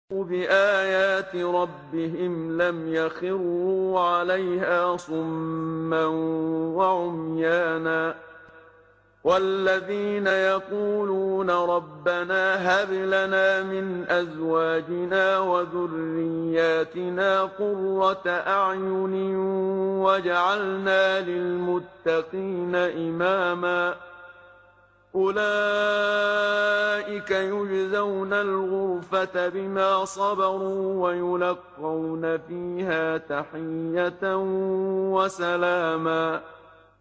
بآيات ربهم لم يخروا عليها صما وعميانا والذين يقولون ربنا هب لنا من أزواجنا وذرياتنا قرة أعين واجعلنا للمتقين إماما أولئك يجزون الغرفة بما صبروا ويلقون فيها تحية وسلاما.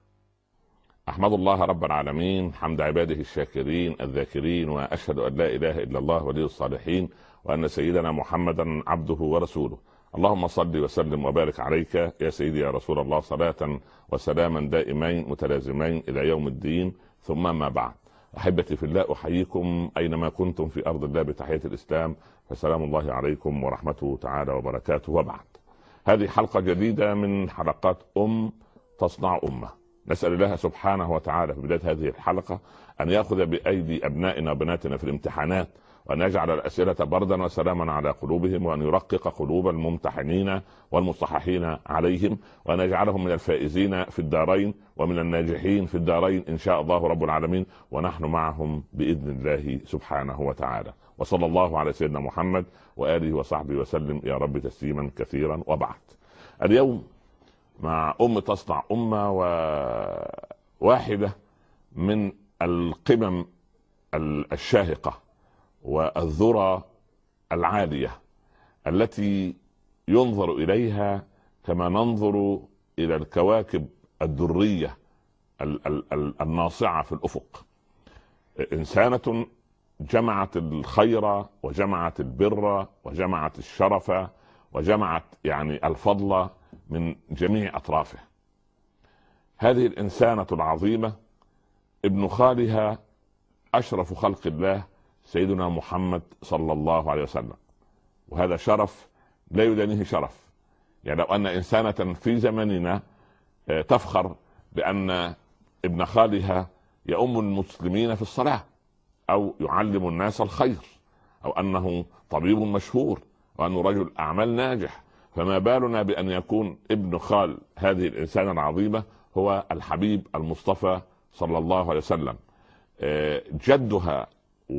أحمد الله رب العالمين حمد عباده الشاكرين الذاكرين، وأشهد أن لا إله إلا الله ولي الصالحين، وأن سيدنا محمدا عبده ورسوله. اللهم صل وسلم وبارك عليك يا سيدي يا رسول الله، صلاة وسلاما دائمين متلازمين إلى يوم الدين، ثم ما بعد. أحبتي في الله، أحييكم أينما كنتم في أرض الله بتحية الإسلام، فسلام الله عليكم ورحمته تعالى وبركاته. وبعد، هذه حلقة جديدة من حلقات تصنع أمة. نسأل الله سبحانه وتعالى في بداية هذه الحلقة أن يأخذ بأيدي أبنائنا وبناتنا في الامتحانات، وأن يجعل الأسئلة بردا وسلاما على قلوبهم، وأن يرقق قلوب الممتحنين والمصححين عليهم، وأن يجعلهم من الفائزين في الدارين ومن الناجحين في الدارين إن شاء الله رب العالمين، ونحن معهم بإذن الله سبحانه وتعالى. وصلى الله على سيدنا محمد وآله وصحبه وسلم يا رب تسليما كثيرا. وبعد، اليوم مع تصنع أمة، وواحدة من القمم الشاهقة والذرى العالية التي ينظر إليها كما ننظر إلى الكواكب الدرية الناصعة في الأفق. إنسانة جمعت الخير وجمعت البر وجمعت الشرف وجمعت الفضل من جميع أطرافه. هذه الإنسانة العظيمة ابن خالها أشرف خلق الله سيدنا محمد صلى الله عليه وسلم، وهذا شرف لا يدانيه شرف. لو أن إنسانة في زمننا تفخر بأن ابن خالها يؤم المسلمين في الصلاة، أو يعلم الناس الخير، أو أنه طبيب مشهور، وأنه رجل أعمال ناجح، فما بالنا بأن يكون ابن خال هذه الإنسانة العظيمة هو الحبيب المصطفى صلى الله عليه وسلم. جدها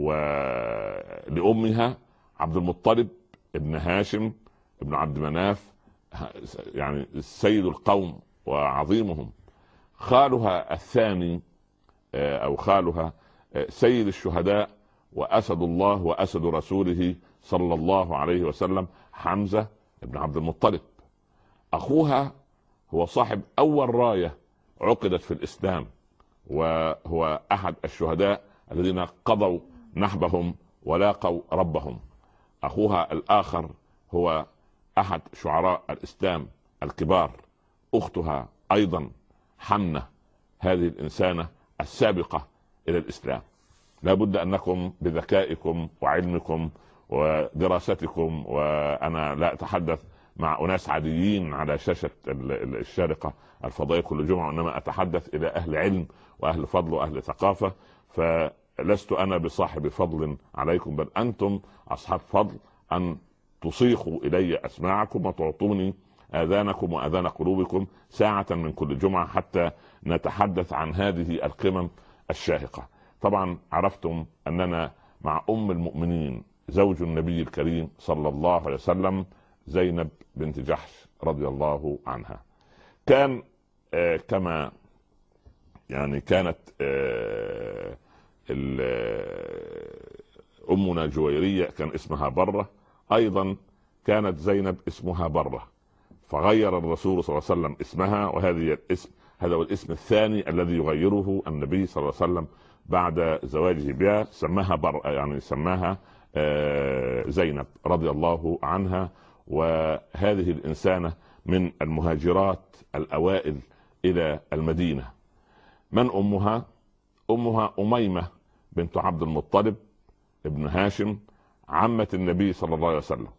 ولأمها عبد المطلب ابن هاشم ابن عبد مناف، سيد القوم وعظيمهم. خالها الثاني أو خالها سيد الشهداء وأسد الله وأسد رسوله صلى الله عليه وسلم، حمزة ابن عبد المطلب. أخوها هو صاحب أول راية عقدت في الإسلام، وهو أحد الشهداء الذين قضوا نحبهم ولاقوا ربهم. أخوها الآخر هو أحد شعراء الإسلام الكبار. أختها أيضا حمنة، هذه الإنسانة السابقة إلى الإسلام. لا بد أنكم بذكائكم وعلمكم ودراستكم، وأنا لا أتحدث مع أناس عاديين على شاشة الشارقة الفضائية كل جمعة، وإنما أتحدث إلى أهل علم وأهل فضل وأهل ثقافة. فلست أنا بصاحب فضل عليكم، بل أنتم أصحاب فضل أن تصيخوا إلي أسماعكم وتعطوني آذانكم وآذان قلوبكم ساعة من كل جمعة، حتى نتحدث عن هذه القمم الشاهقة. طبعا عرفتم أننا مع أم المؤمنين زوج النبي الكريم صلى الله عليه وسلم، زينب بنت جحش رضي الله عنها. كان كما كانت أمنا جويرية كان اسمها برة، أيضا كانت زينب اسمها برة، فغير الرسول صلى الله عليه وسلم اسمها، هذا هو الاسم الثاني الذي يغيره النبي صلى الله عليه وسلم بعد زواجه بها، سماها برة، سماها زينب رضي الله عنها. وهذه الإنسانة من المهاجرات الأوائل إلى المدينة. من أمها؟ أمها أميمة بنت عبد المطلب ابن هاشم، عمة النبي صلى الله عليه وسلم.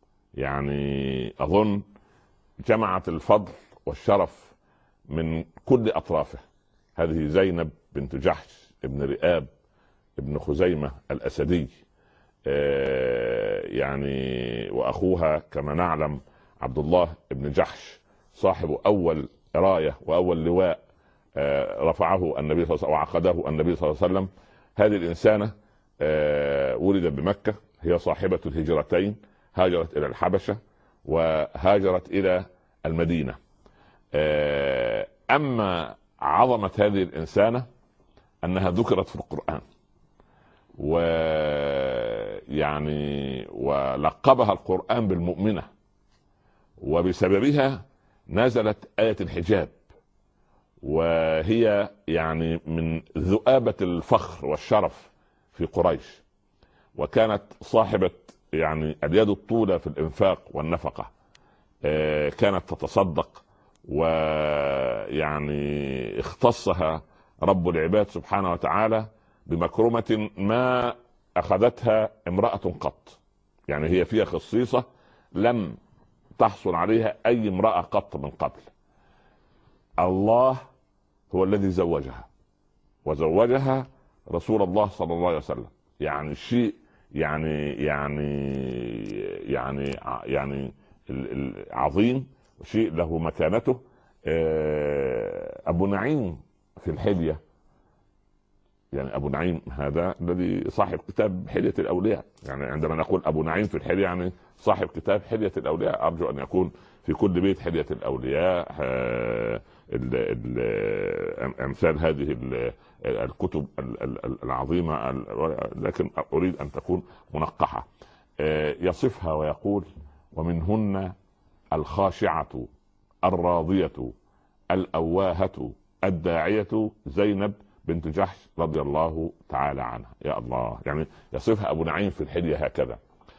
أظن جمعت الفضل والشرف من كل أطرافه. هذه زينب بنت جحش ابن رئاب ابن خزيمة الأسدي، يعني وأخوها كما نعلم عبد الله بن جحش صاحب أول راية وأول لواء رفعه النبي صلى الله عليه وسلم وعقده النبي صلى الله عليه وسلم. هذه الإنسانة ولدت بمكة، هي صاحبة الهجرتين، هاجرت إلى الحبشة وهاجرت إلى المدينة. أما عظمة هذه الإنسانة أنها ذكرت في القرآن، ويعني ولقبها القرآن بالمؤمنة، وبسببها نزلت آية الحجاب، وهي يعني من ذؤابة الفخر والشرف في قريش، وكانت صاحبة يعني اليد الطولى في الإنفاق والنفقة. كانت تتصدق، ويعني اختصها رب العباد سبحانه وتعالى بمكرمة ما أخذتها امرأة قط. يعني هي فيها خصيصة لم تحصل عليها أي امرأة قط من قبل. الله هو الذي زوجها، وزوجها رسول الله صلى الله عليه وسلم. يعني شيء يعني عظيم، شيء له مكانته. أبو نعيم في الحلية، يعني أبو نعيم هذا الذي صاحب كتاب حلية الأولياء، يعني عندما نقول أبو نعيم في الحلية يعني صاحب كتاب حلية الأولياء. أرجو أن يكون في كل بيت حلية الأولياء، أمثال هذه الكتب العظيمة، لكن أريد أن تكون منقحة. يصفها ويقول: ومنهن الخاشعة الراضية الأواهة الداعية زينب بنت جحش رضي الله تعالى عنها. يا الله، يعني يصفها أبو نعيم في الحلية هكذا.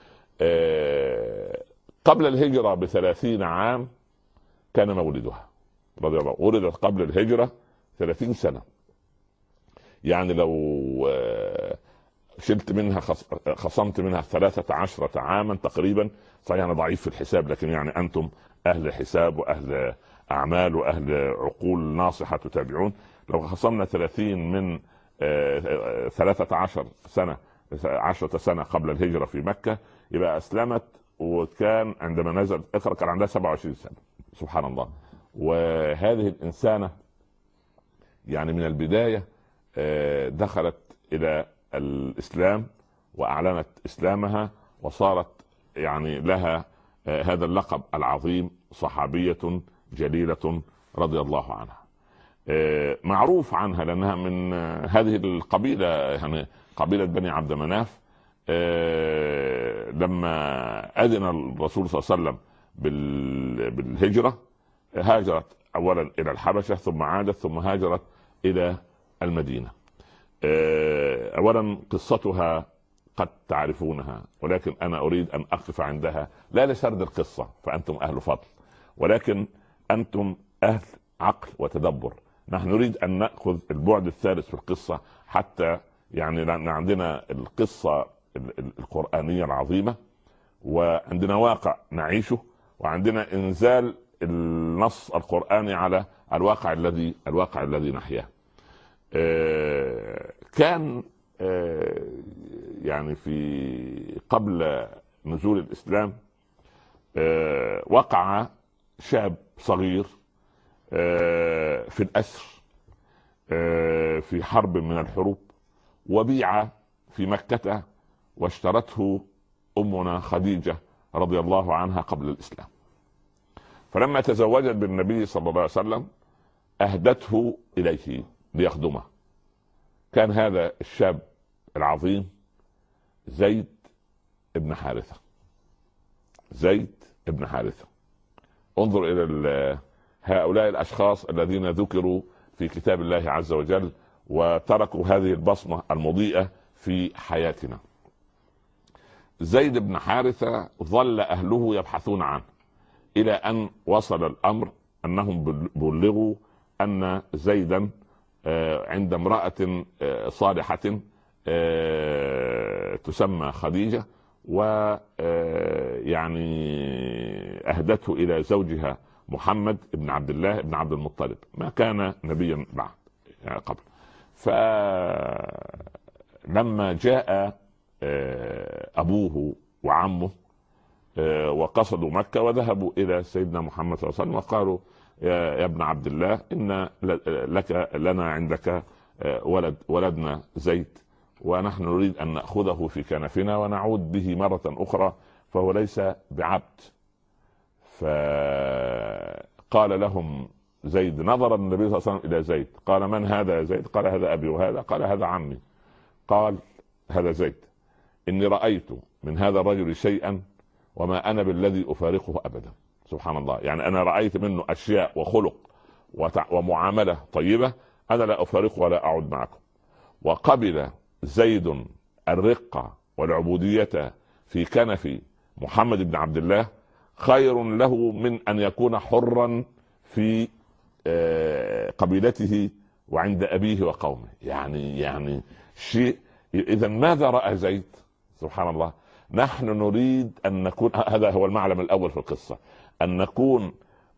قبل الهجرة ب30 عام كان مولدها رضي الله. ولدت قبل الهجرة 30 سنة. يعني لو شلت منها خصمت منها 13 عاما تقريبا، صحيح أنا ضعيف في الحساب، لكن يعني أنتم أهل حساب وأهل أعمال وأهل عقول ناصحة تتابعون. لو خصمنا 30 من 13 سنة، 10 سنة قبل الهجرة في مكة، يبقى أسلمت وكان عندما نزل اقرأ كان عندها 27 سنة. سبحان الله. وهذه الإنسانة يعني من البداية دخلت إلى الإسلام وأعلنت إسلامها، وصارت يعني لها هذا اللقب العظيم، صحابية جليلة رضي الله عنها. معروف عنها لأنها من هذه القبيلة، يعني قبيلة بني عبد مناف. لما أذن الرسول صلى الله عليه وسلم بالهجرة، هاجرت أولا إلى الحبشة، ثم عادت، ثم هاجرت إلى المدينة. أولا قصتها قد تعرفونها، ولكن أنا أريد أن أقف عندها لا لسرد القصة فأنتم أهل فضل، ولكن أنتم أهل عقل وتدبر. نحن نريد أن نأخذ البعد الثالث في القصة، حتى يعني عندنا القصة القرآنية العظيمة، وعندنا واقع نعيشه، وعندنا إنزال النص القرآني على الواقع الذي نحياه. كان يعني في قبل نزول الإسلام وقع شاب صغير في الأسر في حرب من الحروب، وبيع في مكة، واشترته أمنا خديجة رضي الله عنها قبل الإسلام. فلما تزوجت بالنبي صلى الله عليه وسلم أهدته إليه ليخدمه. كان هذا الشاب العظيم زيد ابن حارثة. زيد ابن حارثة. انظر إلى هؤلاء الأشخاص الذين ذكروا في كتاب الله عز وجل وتركوا هذه البصمة المضيئة في حياتنا. زيد بن حارثة ظل أهله يبحثون عنه، إلى أن وصل الأمر أنهم بلغوا أن زيدا عند امرأة صالحة تسمى خديجة، ويعني أهدته إلى زوجها محمد بن عبد الله بن عبد المطلب، ما كان نبيا بعد يعني قبل. فلما جاء أبوه وعمه، وقصدوا مكة وذهبوا إلى سيدنا محمد صلى الله عليه وسلم وقالوا يا ابن عبد الله إن لنا عندك ولدنا زيد، ونحن نريد أن نأخذه في كنفنا ونعود به مرة أخرى، فهو ليس بعبد. فقال لهم زيد، نظر النبي صلى الله عليه وسلم إلى زيد قال من هذا يا زيد؟ قال هذا أبي. وهذا؟ قال هذا عمي. قال هذا زيد، إني رأيت من هذا الرجل شيئا وما أنا بالذي أفارقه أبدا. سبحان الله، يعني أنا رأيت منه أشياء وخلق ومعاملة طيبة أنا لا أفارقه ولا أعود معكم. وقبل زيد الرقة والعبودية في كنف محمد بن عبد الله خير له من أن يكون حرا في قبيلته وعند أبيه وقومه. يعني شيء. إذا ماذا رأى زيد؟ سبحان الله. نحن نريد أن نكون، هذا هو المعلم الأول في القصة، أن نكون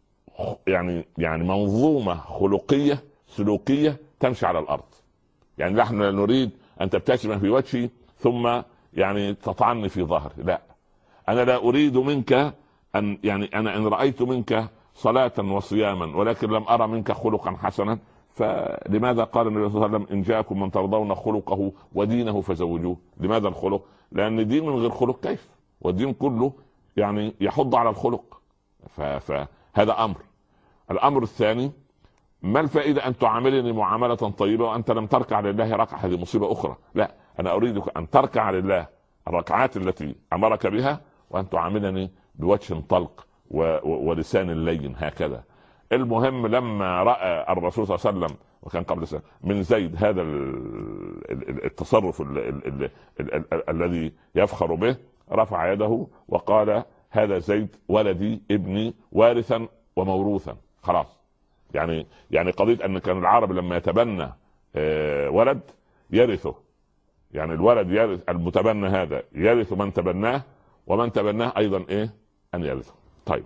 يعني منظومة خلقية سلوكية تمشي على الأرض. يعني نحن نريد أن تبتسم في وجهي ثم يعني تطعني في ظهري، لا، أنا لا أريد منك أن أنا إن رأيت منك صلاة وصياما ولكن لم أرى منك خلقا حسنا، فلماذا قال النبي صلى الله عليه وسلم إن جاءكم من ترضون خلقه ودينه فزوجوه؟ لماذا الخلق؟ لأن دين من غير خلق كيف؟ والدين كله يعني يحض على الخلق. فهذا أمر. الأمر الثاني، ما الفائدة أن تعاملني معاملة طيبة وأنت لم تركع لله ركعة؟ هذه مصيبة أخرى. لا، أنا أريدك أن تركع لله الركعات التي أمرك بها وأن تعاملني بوجه طلق ولسان لين هكذا. المهم لما رأى الرسول صلى الله عليه وسلم، وكان قبل سنة، من زيد هذا التصرف الذي يفخر به، رفع يده وقال هذا زيد ولدي ابني وارثا وموروثا. خلاص، يعني قضية أن كان العرب لما يتبنى ولد يرثه، يعني الولد يرث المتبنى، هذا يرث من تبناه، ومن تبناه أيضا أن يرثه. طيب،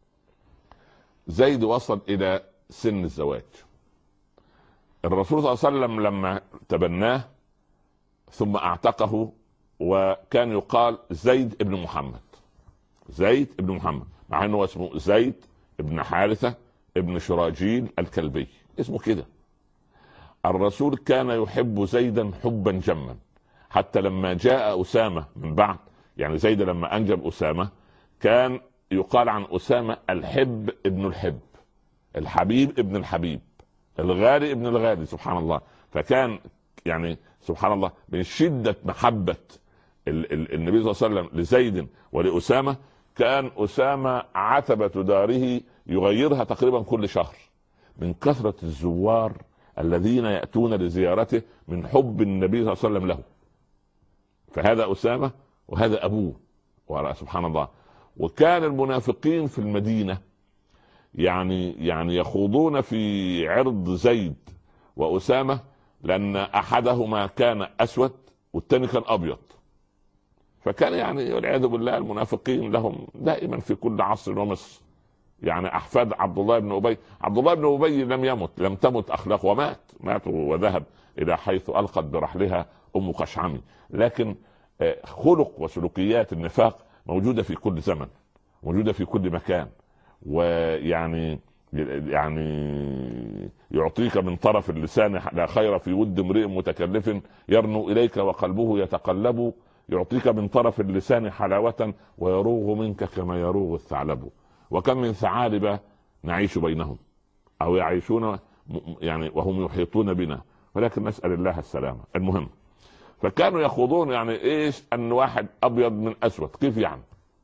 زيد وصل إلى سن الزواج. الرسول صلى الله عليه وسلم لما تبناه ثم اعتقه، وكان يقال زيد ابن محمد، زيد ابن محمد، مع انه اسمه زيد ابن حارثة ابن شراجيل الكلبي، اسمه كده. الرسول كان يحب زيدا حبا جما، حتى لما جاء أسامة من بعد، يعني زيد لما أنجب أسامة كان يقال عن أسامة الحب ابن الحب، الحبيب ابن الحبيب، الغالي ابن الغالي. سبحان الله. فكان يعني سبحان الله من شدة محبة النبي صلى الله عليه وسلم لزيد ولأسامة، كان أسامة عتبة داره يغيرها تقريبا كل شهر من كثرة الزوار الذين يأتون لزيارته من حب النبي صلى الله عليه وسلم له. فهذا أسامة وهذا أبوه. سبحان الله. وكان المنافقين في المدينة يعني يخوضون في عرض زيد وأسامة، لأن أحدهما كان أسود والثاني كان أبيض. فكان يعني والعياذ بالله المنافقين لهم دائما في كل عصر ومصر يعني أحفاد عبد الله بن أبي. عبد الله بن أبي لم تمت أخلاقه، مات وذهب إلى حيث ألقت برحلها أم قشعمي، لكن خلق وسلوكيات النفاق موجودة في كل زمن، موجودة في كل مكان. ويعني يعطيك من طرف اللسان لا خير في ود امرئ متكلف يرنو إليك وقلبه يتقلب، يعطيك من طرف اللسان حلاوة ويروغ منك كما يروغ الثعلب. وكم من ثعالب نعيش بينهم أو يعيشون يعني وهم يحيطون بنا، ولكن نسأل الله السلامة. المهم، فكانوا يخوضون يعني ايش ان واحد ابيض من اسود، كيف يعني؟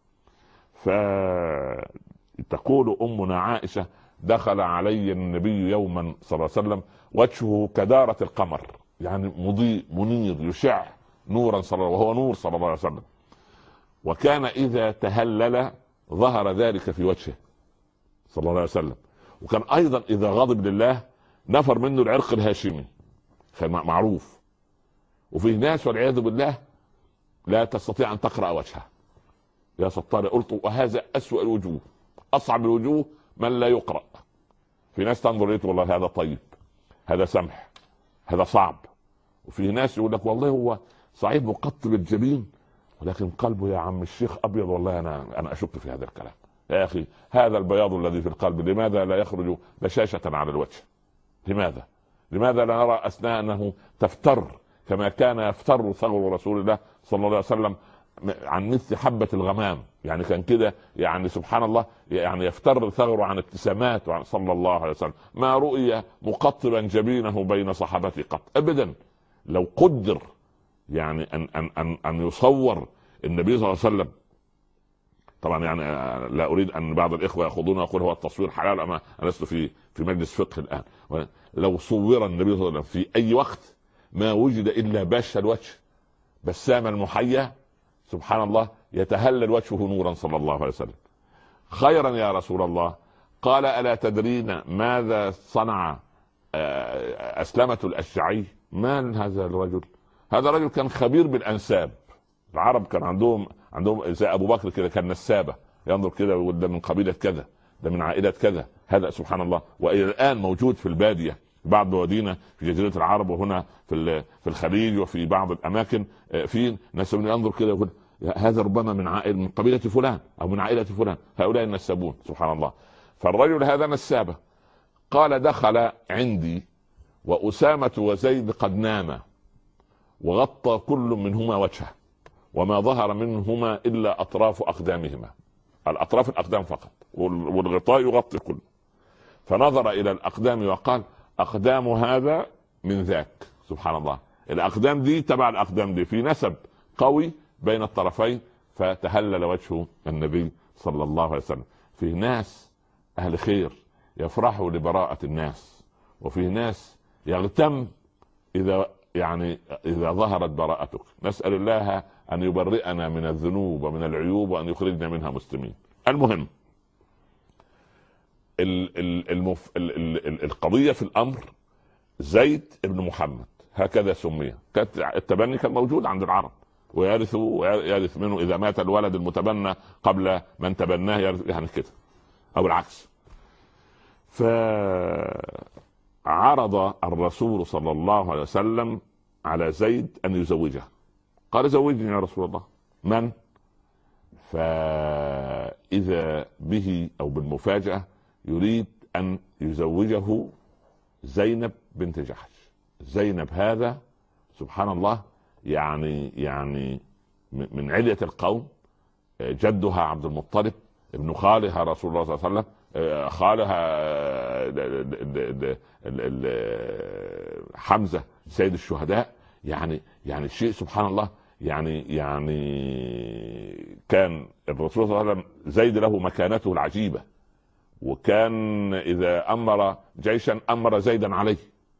فتقول امنا عائشة دخل علي النبي يوما صلى الله عليه وسلم وجهه كدارة القمر، يعني مضيء منير يشع نورا وهو نور صلى الله عليه وسلم. وكان اذا تهلل ظهر ذلك في وجهه صلى الله عليه وسلم. وكان ايضا اذا غضب لله نفر منه العرق الهاشمي، كان معروف. وفي ناس والعياذ بالله لا تستطيع ان تقرأ وجهه. يا ستار قلت وهذا أسوأ الوجوه، اصعب الوجوه من لا يقرأ. في ناس تنظر ليه والله هذا طيب، هذا سمح، هذا صعب. وفي ناس يقول لك والله هو صحيح مقطب الجبين، ولكن قلبه يا عم الشيخ ابيض. والله انا اشك في هذا الكلام يا اخي. هذا البياض الذي في القلب لماذا لا يخرج بشاشة على الوجه؟ لماذا لا نرى اثناء انه تفتر كما كان يفتر ثغر رسول الله صلى الله عليه وسلم عن مثل حبة الغمام؟ يعني كان كده، يعني سبحان الله، يعني يفتر ثغره عن ابتسامات صلى الله عليه وسلم. ما رؤي مقطبا جبينه بين صحابته قط ابدا. لو قدر يعني ان يصور النبي صلى الله عليه وسلم، طبعا يعني لا اريد ان بعض الاخوه ياخذون ويقول هو التصوير حلال، اما انا لست في مجلس فقه الان. لو صور النبي صلى الله عليه وسلم في اي وقت ما وجد الا باش الوجه بسام المحيا، سبحان الله، يتهلل وجهه نورا صلى الله عليه وسلم. خيرا يا رسول الله. قال الا تدرين ماذا صنع اسلمة الاشجعي؟ من هذا الرجل؟ هذا الرجل كان خبير بالانساب. العرب كان عندهم زي ابو بكر كده، كان نسابه، ينظر كده ويقول ده من قبيله كذا، ده من عائله كذا. هذا سبحان الله، والى الان موجود في الباديه، بعض بوادينا في جزيره العرب وهنا في الخليج وفي بعض الاماكن، في ناس ينظر كده ويقول هذا ربما من قبيله فلان او من عائله فلان. هؤلاء النسابون سبحان الله. فالرجل هذا نسابه. قال دخل عندي وأسامة وزيد قد ناما وغطى كل منهما وجهه وما ظهر منهما إلا أطراف أقدامهما، الأطراف الأقدام فقط، والغطاء يغطي كله. فنظر إلى الأقدام وقال أقدام هذا من ذاك. سبحان الله، الأقدام دي تبع الأقدام دي، في نسب قوي بين الطرفين. فتهلل وجه النبي صلى الله عليه وسلم. في ناس أهل خير يفرحوا لبراءة الناس، وفي ناس يغتم إذا ظهرت براءتك. نسأل الله أن يبرئنا من الذنوب ومن العيوب وأن يخرجنا منها مسلمين. المهم القضية في الأمر زيد ابن محمد هكذا سمي. التبني كان موجود عند العرب، ويرث منه إذا مات الولد المتبنى قبل من تبناه يعني كده أو العكس. فعرض الرسول صلى الله عليه وسلم على زيد أن يزوجه. قال زوجني يا رسول الله. من؟ فإذا به أو بالمفاجأة يريد أن يزوجه زينب بنت جحش. زينب هذا سبحان الله يعني من علية القوم، جدها عبد المطلب ابن خالها رسول الله صلى الله عليه وسلم، خالها حمزة سيد الشهداء. يعني شيء سبحان الله. يعني كان الرسول صلى الله عليه وسلم زيد له مكانته العجيبة، وكان إذا أمر جيشا أمر زيدا عليه،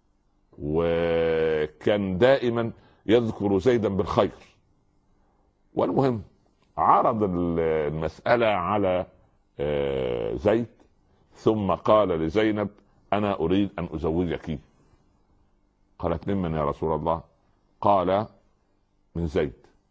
وكان دائما يذكر زيدا بالخير. والمهم عرض المسألة على زيد، ثم قال لزينب أنا أريد أن أزوجك. قالت ممن يا رسول الله؟ قال من زيد.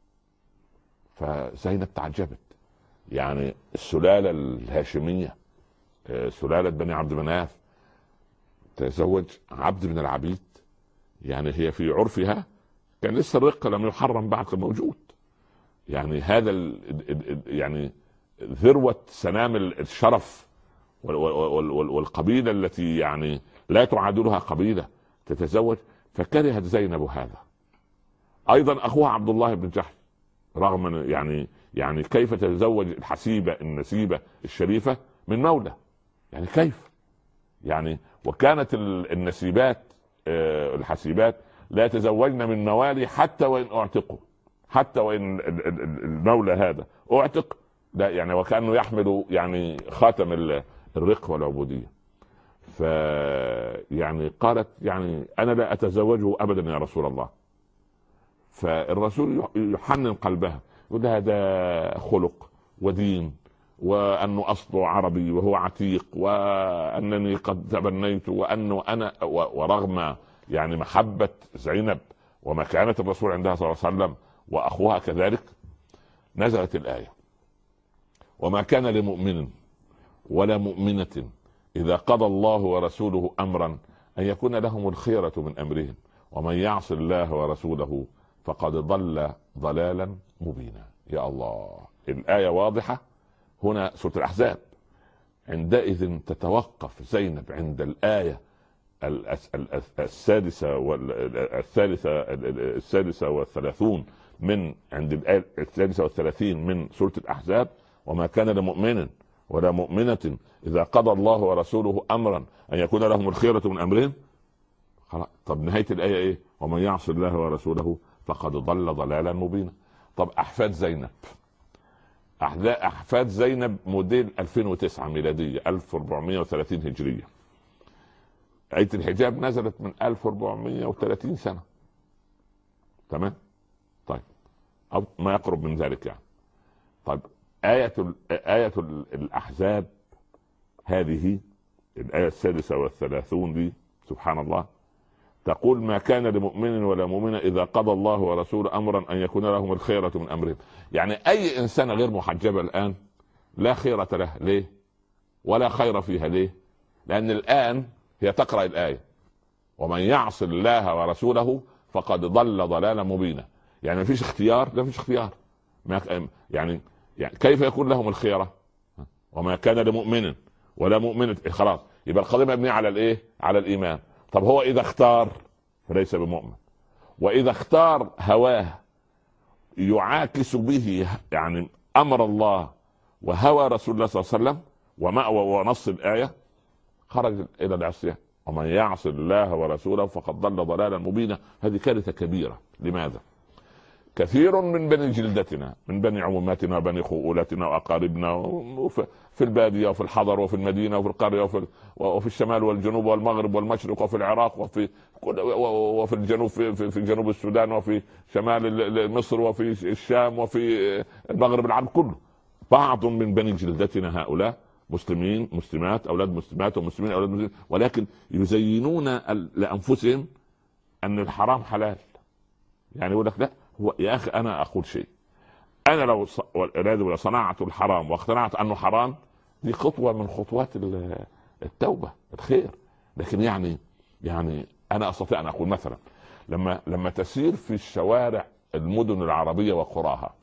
فزينب تعجبت، يعني السلالة الهاشمية، سلالة بني عبد مناف، تزوج عبد من العبيد. يعني هي في عرفها كان لسه الرق لم يحرم بعد موجود. يعني هذا يعني ذروة سنام الشرف والقبيلة التي يعني لا تعادلها قبيلة تتزوج. فكرهت زينب هذا. أيضا أخوها عبد الله بن جحش، رغم يعني كيف تتزوج الحسيبة النسيبة الشريفة من مولى؟ يعني كيف؟ يعني وكانت النسيبات الحسيبات لا يتزوجن من موالي حتى وإن أعتقوا، حتى وإن المولى هذا أعتق، لا يعني وكأنه يحمل يعني خاتم الرق والعبودية. يعني قالت يعني أنا لا أتزوجه أبدا يا رسول الله. فالرسول يحنن قلبها، يقول هذا خلق ودين، وأنه أصله عربي وهو عتيق، وأنني قد تبنيت، وأنه أنا ورغم يعني محبة زينب ومكانة الرسول عندها صلى الله عليه وسلم وأخوها كذلك، نزلت الآية وما كان لمؤمن ولا مؤمنة إذا قضى الله ورسوله أمرا أن يكون لهم الخيرة من أمرهم ومن يعص الله ورسوله فقد ضل ضلالا مبينا. يا الله، الآية واضحة هنا، سورة الأحزاب. عندئذ تتوقف زينب عند الآية السادسة والثلاثون من عند الآية 33 من سورة الأحزاب: وما كان لمؤمن ولا مؤمنة إذا قضى الله ورسوله أمرا أن يكون لهم الخيرة من أمرهم. طب نهاية الآية إيه؟ ومن يعص الله ورسوله فقد ضل ضلالا مبينا. طب أحفاد زينب موديل 2009 ميلادية، 1430 هجرية. آية الحجاب نزلت من 1430 سنة، تمام؟ طيب، أو ما يقرب من ذلك يعني. طيب، آية الأحزاب هذه الآية 36 دي، سبحان الله، تقول: ما كان لمؤمن ولا مؤمنة إذا قضى الله ورسوله أمرا أن يكون لهم الخيرة من أمرهم. يعني أي إنسان غير محجبة الآن لا خيرة له. ليه؟ ولا خير فيها. ليه؟ لأن الآن هي تقرأ الآية: ومن يعص الله ورسوله فقد ضل ضلالا مبينا. يعني ما فيش اختيار. لا، فيش اختيار. يعني كيف يكون لهم الخيرة؟ وما كان لمؤمن ولا مؤمنة. خلاص، يبقى القضية مبنية على الإيه؟ على الإيمان. طب هو إذا اختار فليس بمؤمن، وإذا اختار هواه يعاكس به يعني أمر الله وهوى رسول الله صلى الله عليه وسلم ومأوى ونص الآية، خرج إلى العصيان. ومن يعص الله ورسوله فقد ضل ضلالا مبينا. هذه كارثة كبيرة. لماذا؟ كثير من بني جلدتنا، من بني عموماتنا وبني خؤولتنا وأقاربنا في البادية وفي الحضر وفي المدينة وفي القرية وفي الشمال والجنوب والمغرب والمشرق وفي العراق وفي الجنوب، في جنوب السودان وفي شمال مصر وفي الشام وفي المغرب العربي كله، بعض من بني جلدتنا هؤلاء مسلمين مسلمات، أولاد مسلمات ومسلمين أولاد مسلمين، ولكن يزينون لأنفسهم أن الحرام حلال. يعني يقول لك: لا، هو يا أخي أنا أقول شيء، أنا لو صنعت الحرام واقتنعت أنه حرام، دي خطوة من خطوات التوبة الخير. لكن يعني أنا أستطيع أن أقول مثلا لما تسير في الشوارع المدن العربية وقراها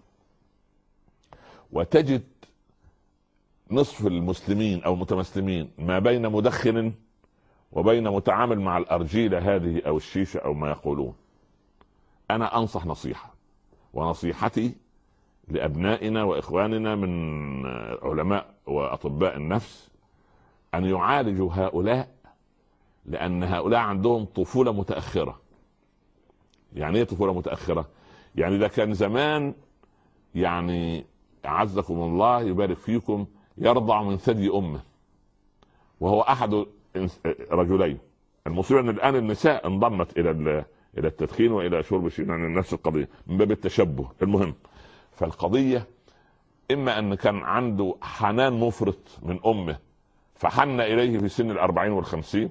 وتجد نصف المسلمين أو متمسلمين ما بين مدخن وبين متعامل مع الأرجيلة هذه أو الشيشة أو ما يقولون، أنا أنصح نصيحة، ونصيحتي لأبنائنا وإخواننا من علماء وأطباء النفس أن يعالجوا هؤلاء، لأن هؤلاء عندهم طفولة متأخرة. يعني إيه طفولة متأخرة؟ يعني إذا كان زمان، يعني أعزكم الله يبارك فيكم، يرضع من ثدي أمه وهو أحد رجلين. المصيبة أن الآن النساء انضمت إلى التدخين والى شرب الشيء، يعني نفس القضيه من باب التشبه. المهم، فالقضيه اما ان كان عنده حنان مفرط من امه فحن اليه في سن 40 و50،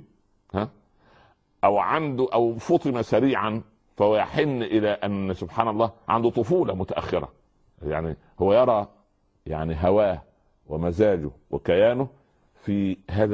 او فطم سريعا فهو يحن الى ان سبحان الله عنده طفوله متاخره. يعني هو يرى يعني هواه ومزاجه وكيانه في هذا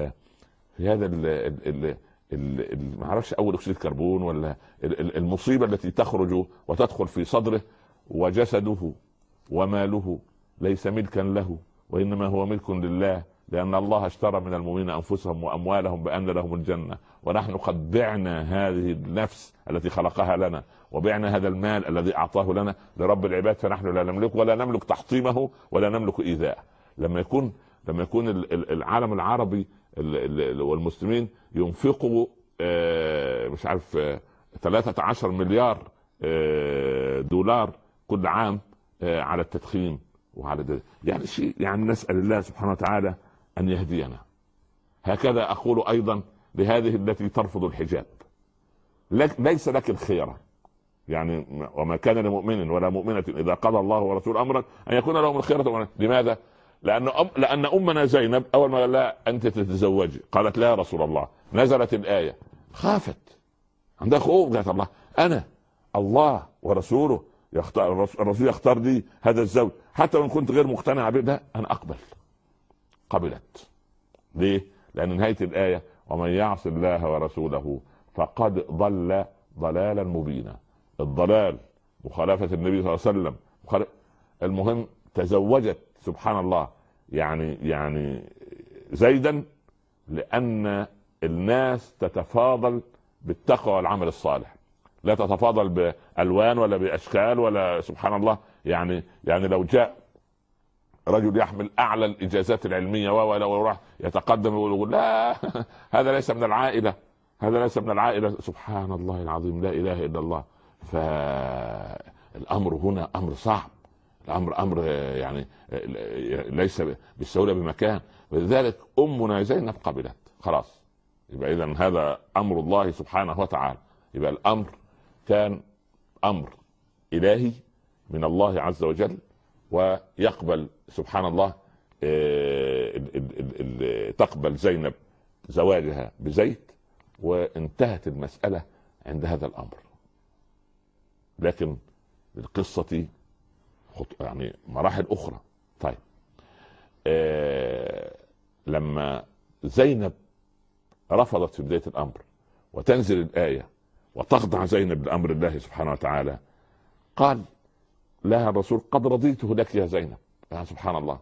ما اعرفش اول اكسيد كربون ولا المصيبه التي تخرج وتدخل في صدره، وجسده وماله ليس ملكا له وانما هو ملك لله، لان الله اشترى من المؤمنين انفسهم واموالهم بان لهم الجنه، ونحن قد بعنا هذه النفس التي خلقها لنا وبعنا هذا المال الذي اعطاه لنا لرب العباد، فنحن لا نملك ولا نملك تحطيمه ولا نملك ايذاءه. لما يكون العالم العربي والمسلمين ينفقوا مش عارف 13 مليار دولار كل عام على التدخين وعلى ده، يعني شيء، يعني نسأل الله سبحانه وتعالى أن يهدينا. هكذا أقول أيضا لهذه التي ترفض الحجاب: ليس لك الخيرة. يعني وما كان لمؤمن ولا مؤمنة إذا قضى الله ورسوله أمرا أن يكون لهم الخيرة. لماذا؟ لأن أمنا زينب أول ما قال لها أنت تتزوجي قالت لا يا رسول الله، نزلت الآية، خافت، عندها خوف، قالت الله ورسوله يختار، الرسول يختار لي هذا الزوج، حتى وإن كنت غير مقتنع بده أنا أقبل. قبلت. ليه؟ لأن نهاية الآية ومن يعص الله ورسوله فقد ضل ضلالا مبينا. الضلال، مخالفة النبي صلى الله عليه وسلم، المهم تزوجت سبحان الله يعني زيدا، لأن الناس تتفاضل بالتقوى والعمل الصالح، لا تتفاضل بألوان ولا بأشكال ولا سبحان الله. يعني لو جاء رجل يحمل أعلى الإجازات العلمية ولو راح يتقدم ويقول لا هذا ليس من العائلة، هذا ليس من العائلة، سبحان الله العظيم، لا إله إلا الله. فالأمر هنا أمر صعب، الأمر يعني ليس بالسهولة بمكان. ولذلك أمنا زينب قبلت خلاص، يبقى إذن هذا أمر الله سبحانه وتعالى، يبقى الأمر كان أمر إلهي من الله عز وجل، ويقبل سبحان الله تقبل زينب زواجها بزيد، وانتهت المسألة عند هذا الأمر. لكن القصة يعني مراحل أخرى. طيب لما زينب رفضت في بداية الأمر وتنزل الآية وتخضع زينب لأمر الله سبحانه وتعالى، قال لها الرسول قد رضيته لك يا زينب. سبحان الله.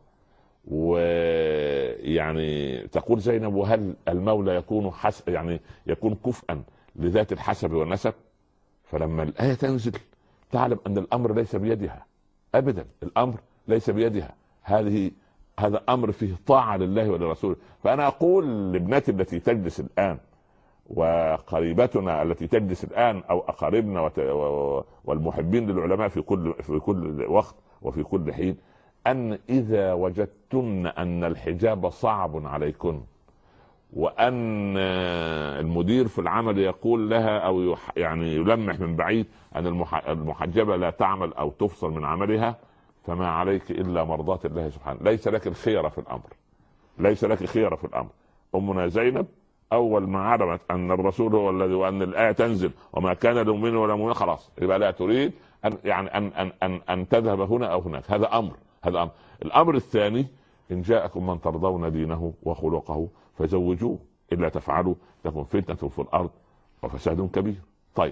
ويعني تقول زينب وهل المولى يكون يعني يكون كفءا لذات الحسب والنسب؟ فلما الآية تنزل تعلم أن الأمر ليس بيدها أبدا، الأمر ليس بيدها، هذا أمر فيه طاعة لله ولرسوله. فأنا أقول لابنتي التي تجلس الآن وقريبتنا التي تجلس الآن أو أقاربنا والمحبين للعلماء في كل وقت وفي كل حين، أن إذا وجدتن أن الحجاب صعب عليكن، وأن المدير في العمل يقول لها أو يعني يلمح من بعيد أن المحجبة لا تعمل أو تفصل من عملها، فما عليك إلا مرضاة الله سبحانه، ليس لك الخيرة في الأمر، ليس لك خيرة في الأمر. أمنا زينب أول ما علمت أن الرسول هو الذي وأن الآية تنزل وما كان لمؤمن ولا مؤمن، خلاص يبقى لا تريد أن تذهب هنا أو هناك. هذا أمر. الأمر الثاني: إن جاءكم من ترضون دينه وخلقه فزوجوه، إلا تفعلوا تكن فتنة في الأرض وفساد كبير. طيب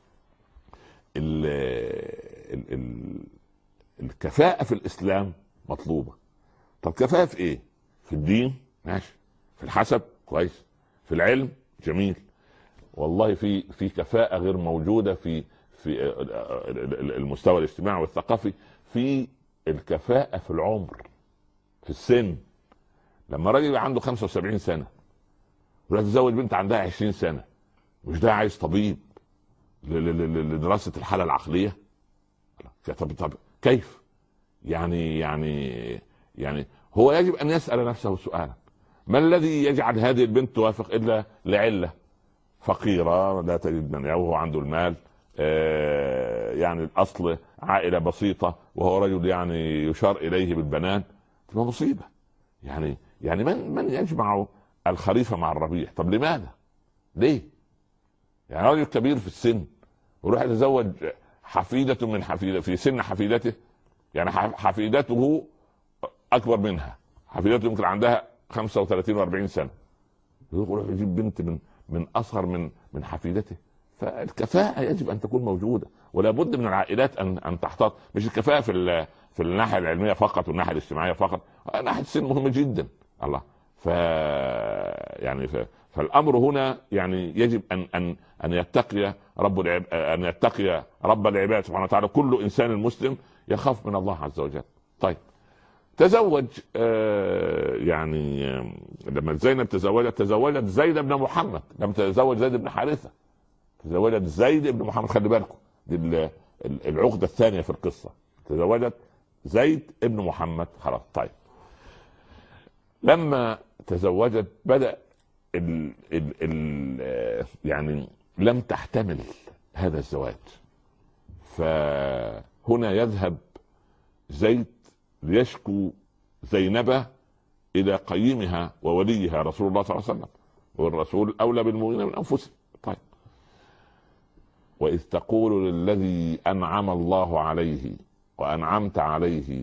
الكفاءة في الإسلام مطلوبة. طب كفاءة في إيه؟ في الدين ماشي، في الحسب كويس، في العلم جميل، والله في كفاءة غير موجودة في المستوى الاجتماعي والثقافي، في الكفاءة في العمر، في السن. لما راجل عنده 75 سنة ولا تزوج بنت عندها 20 سنة، مش ده عايز طبيب لدراسة الحالة العقلية؟ طب كيف؟ يعني هو يجب أن يسأل نفسه سؤالا: ما الذي يجعل هذه البنت توافق إلا لعلة فقيرة لا تجد من وهو عنده المال، يعني الأصل عائلة بسيطة وهو رجل يعني يشار إليه بالبنان، تبقى مصيبة. يعني من يجمع الخريف مع الربيع؟ طب لماذا؟ ليه؟ يعني رجل كبير في السن ويروح يتزوج حفيدة من حفيدة في سن حفيدته، يعني حفيدته أكبر منها، حفيدته يمكن عندها 35 و40 سنة، يروح يجيب بنت من أصغر من حفيدته. فالكفاءة يجب أن تكون موجودة، ولا بد من العائلات أن تحتاط. مش الكفاءة في الناحية العلمية فقط والناحية الاجتماعية فقط، ناحية السن مهمة جدا. الله. فالأمر هنا يعني يجب أن يتقي رب العباد سبحانه وتعالى. كل إنسان مسلم يخاف من الله عز وجل. طيب تزوج يعني لما زينب تزوجت زيد بن محمد، لم تتزوج زيد بن حارثة، تزوجت زيد بن محمد. خلي بالكم دي العقدة الثانية في القصة، تزوجت زيد بن محمد خلاص. طيب لما تزوجت بدأ يعني لم تحتمل هذا الزواج، فهنا يذهب زيد ليشكو زينب إلى قيمها ووليها رسول الله صلى الله عليه وسلم، والرسول أولى بالمؤمنين من أنفسهم. طيب وإذ تقول للذي أنعم الله عليه وأنعمت عليه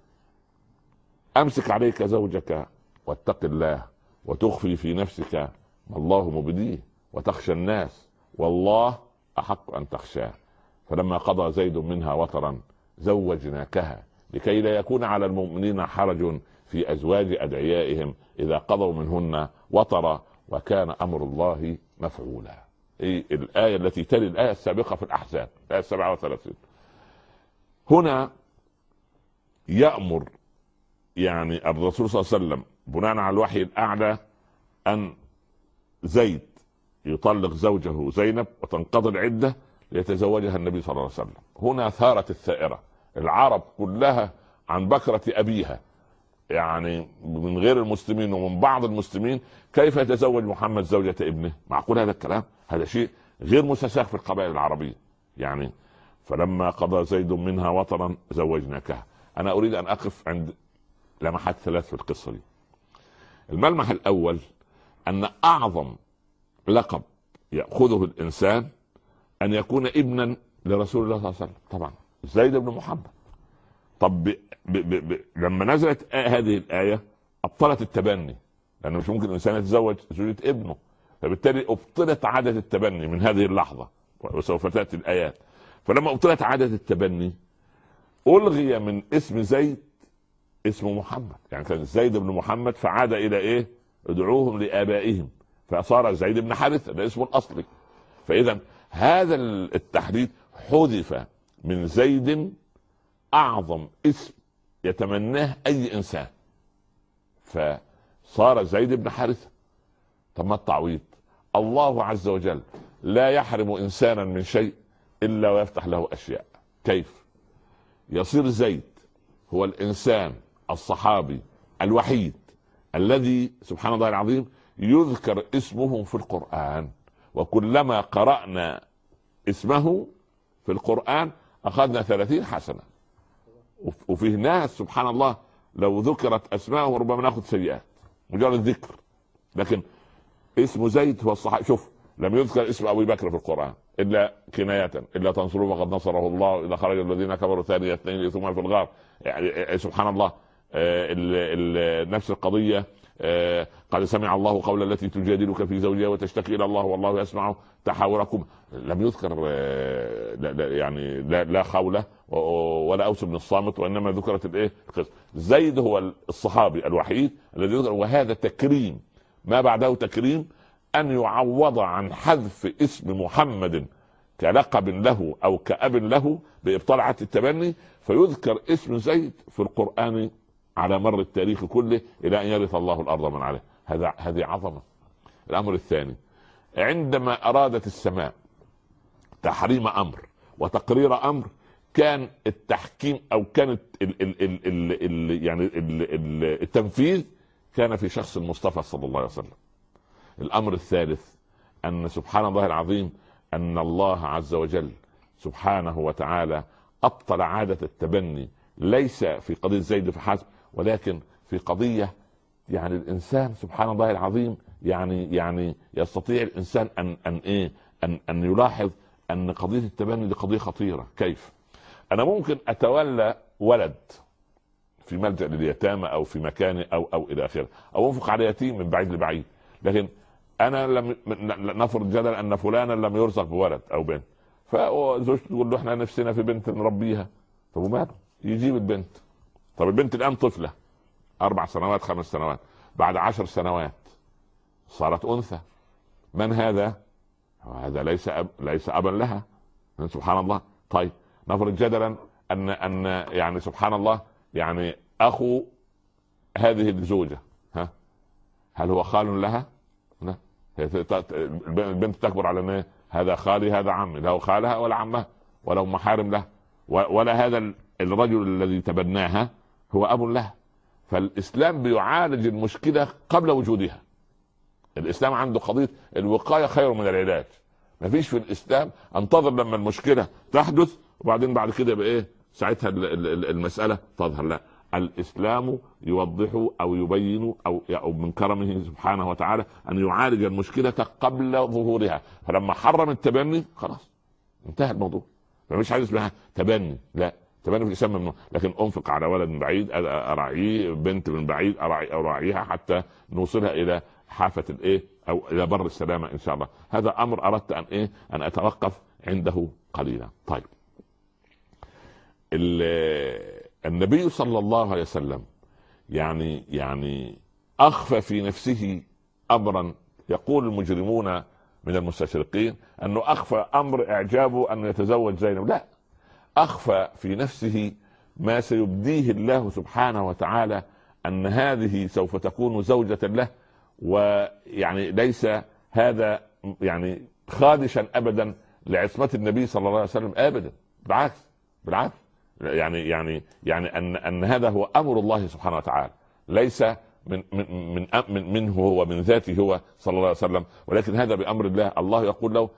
أمسك عليك زوجك واتق الله وتخفي في نفسك ما الله مبديه وتخشى الناس والله أحق أن تخشاه فلما قضى زيد منها وطرا زوجناكها لكي لا يكون على المؤمنين حرج في أزواج أدعيائهم إذا قضوا منهن وطرا وكان أمر الله مفعولا. الآية التي تلي الآية السابقة في الأحزاب، الآية 37. هنا يأمر يعني الرسول صلى الله عليه وسلم بناء على الوحي الأعلى أن زيد يطلق زوجه زينب وتنقضي العدة ليتزوجها النبي صلى الله عليه وسلم. هنا ثارت الثائرة، العرب كلها عن بكرة أبيها، يعني من غير المسلمين ومن بعض المسلمين، كيف يتزوج محمد زوجة ابنه؟ معقول هذا الكلام؟ هذا شيء غير مستساغ في القبائل العربية يعني. فلما قضى زيد منها وطرا زوجناكها. أنا أريد أن أقف عند لمحات ثلاث في القصة دي. الملمح الأول أن أعظم لقب يأخذه الإنسان أن يكون ابنا لرسول الله صلى الله عليه وسلم، طبعا زيد بن محمد. طب لما نزلت هذه الآية أبطلت التبني، لأنه مش ممكن الإنسان يتزوج زوجة ابنه، فبالتالي أبطلت عادة التبني من هذه اللحظة، وسوف تأتي الآيات. فلما أبطلت عادة التبني ألغي من اسم زيد اسم محمد، يعني كان زيد بن محمد فعاد إلى إيه؟ ادعوهم لآبائهم، فصار زيد بن حارثة، ده اسمه الأصلي. فإذا هذا التحديد حذف من زيد أعظم اسم يتمناه أي إنسان، فصار زيد بن حارثة. طب ما التعويض؟ الله عز وجل لا يحرم إنسانا من شيء إلا ويفتح له أشياء. كيف؟ يصير زيد هو الإنسان الصحابي الوحيد الذي سبحان الله العظيم يذكر اسمه في القرآن، وكلما قرأنا اسمه في القرآن أخذنا 30 حسنة. وفيه ناس سبحان الله لو ذكرت أسماءه ربما ناخذ سيئات مجرد ذكر، لكن اسم زيد هو الصحابي. شوف، لم يذكر اسم أبي بكر في القرآن إلا كناية، إلا تنصروه فقد نصره الله إذا خرج الذين كفروا ثاني اثنين ثم في الغار. يعني سبحان الله. نفس القضية، قد سمع الله قول التي تجادلك في زوجها وتشتكي إلى الله والله يسمع تحاوركم. لم يذكر يعني لا خولة ولا أوس بن الصامت، وإنما ذكرت الإيه؟ زيد هو الصحابي الوحيد الذي يذكر، وهذا تكريم ما بعده تكريم، أن يعوض عن حذف اسم محمد كلقب له أو كأب له بإبطال عادة التبني، فيذكر اسم زيد في القرآن على مر التاريخ كله إلى أن يرث الله الأرض من عليه. هذه عظمة. الأمر الثاني، عندما أرادت السماء تحريم أمر وتقرير أمر، كان التحكيم أو كانت التنفيذ كان في شخص المصطفى صلى الله عليه وسلم. الأمر الثالث أن سبحان الله العظيم أن الله عز وجل سبحانه وتعالى أبطل عادة التبني، ليس في قضية زيد فحسب، ولكن في قضية يعني الإنسان سبحان الله العظيم يعني يستطيع الإنسان أن يلاحظ أن قضية التبني دي قضية خطيرة. كيف؟ أنا ممكن أتولى ولد في ملجأ لليتامى أو في مكان أو إلى آخره، أو أنفق على يتيم من بعيد لبعيد، لكن أنا لم نفرض جدلا أن فلانا لم يرزق بولد أو بنت، فزوجته تقول له إحنا نفسنا في بنت نربيها، طب وماله؟ يجيب البنت. طب البنت الآن طفلة 4 سنوات 5 سنوات، بعد 10 سنوات صارت أنثى. من هذا؟ هذا ليس أبا لها، سبحان الله. طيب نفرض جدلا أن يعني سبحان الله يعني أخو هذه الزوجة، هل هو خال لها؟ لا. البنت تكبر على أن هذا خالي هذا عمي، لا هو خالها ولا عمها ولا محارم له، ولا هذا الرجل الذي تبناها هو أب له. فالإسلام بيعالج المشكلة قبل وجودها. الإسلام عنده قضية الوقاية خير من العلاج. ما فيش في الإسلام انتظر لما المشكلة تحدث وبعدين بعد كده بإيه ساعتها المسألة تظهر. لا، الإسلام يوضح أو يبين أو من كرمه سبحانه وتعالى أن يعالج المشكلة قبل ظهورها. فلما حرم التبني خلاص انتهى الموضوع. مفيش حاجة اسمها تبني، لا، تبني في الإسلام ممنوع، لكن أنفق على ولد من بعيد أراعيه، بنت من بعيد أراعيها حتى نوصلها إلى حافة الإيه أو إلى بر السلامة إن شاء الله. هذا أمر أردت أن أتوقف عنده قليلا. طيب، النبي صلى الله عليه وسلم يعني أخفى في نفسه أمرا، يقول المجرمون من المستشرقين أنه أخفى أمر إعجابه أن يتزوج زينب. لا، أخفى في نفسه ما سيبديه الله سبحانه وتعالى، أن هذه سوف تكون زوجة له، ويعني ليس هذا يعني خادشا أبدا لعصمة النبي صلى الله عليه وسلم أبدا، بالعكس يعني أن هذا هو أمر الله سبحانه وتعالى، ليس منه هو من ذاته هو صلى الله عليه وسلم، ولكن هذا بأمر الله. الله يقول له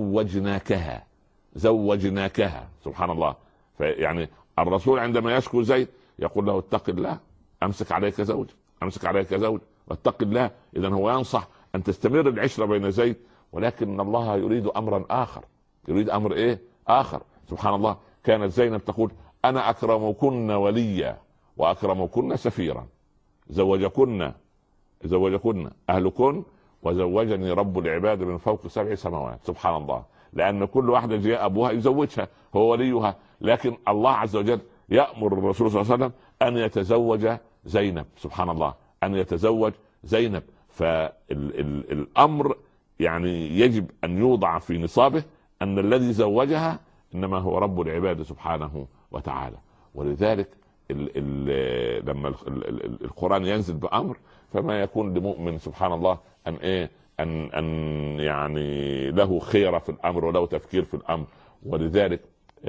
زوجناكها سبحان الله. فيعني الرسول عندما يشكو زيد يقول له اتق الله، امسك عليك زوج واتق الله. اذا هو ينصح ان تستمر العشرة بين زيد، ولكن الله يريد امرا اخر. يريد امر ايه اخر؟ سبحان الله. كانت زينب تقول انا اكرمكن وليا واكرمكن سفيرا، زوجكن اهلكن وزوجني رب العباد من فوق 7 سماوات. سبحان الله. لان كل واحدة جاء ابوها يزوجها، هو وليها، لكن الله عز وجل يأمر الرسول صلى الله عليه وسلم ان يتزوج زينب. سبحان الله، ان يتزوج زينب. فالامر يعني يجب ان يوضع في نصابه ان الذي زوجها انما هو رب العباد سبحانه وتعالى. ولذلك لما القرآن ينزل بأمر فما يكون لمؤمن سبحان الله ان يعني له خيرة في الامر وله تفكير في الامر. ولذلك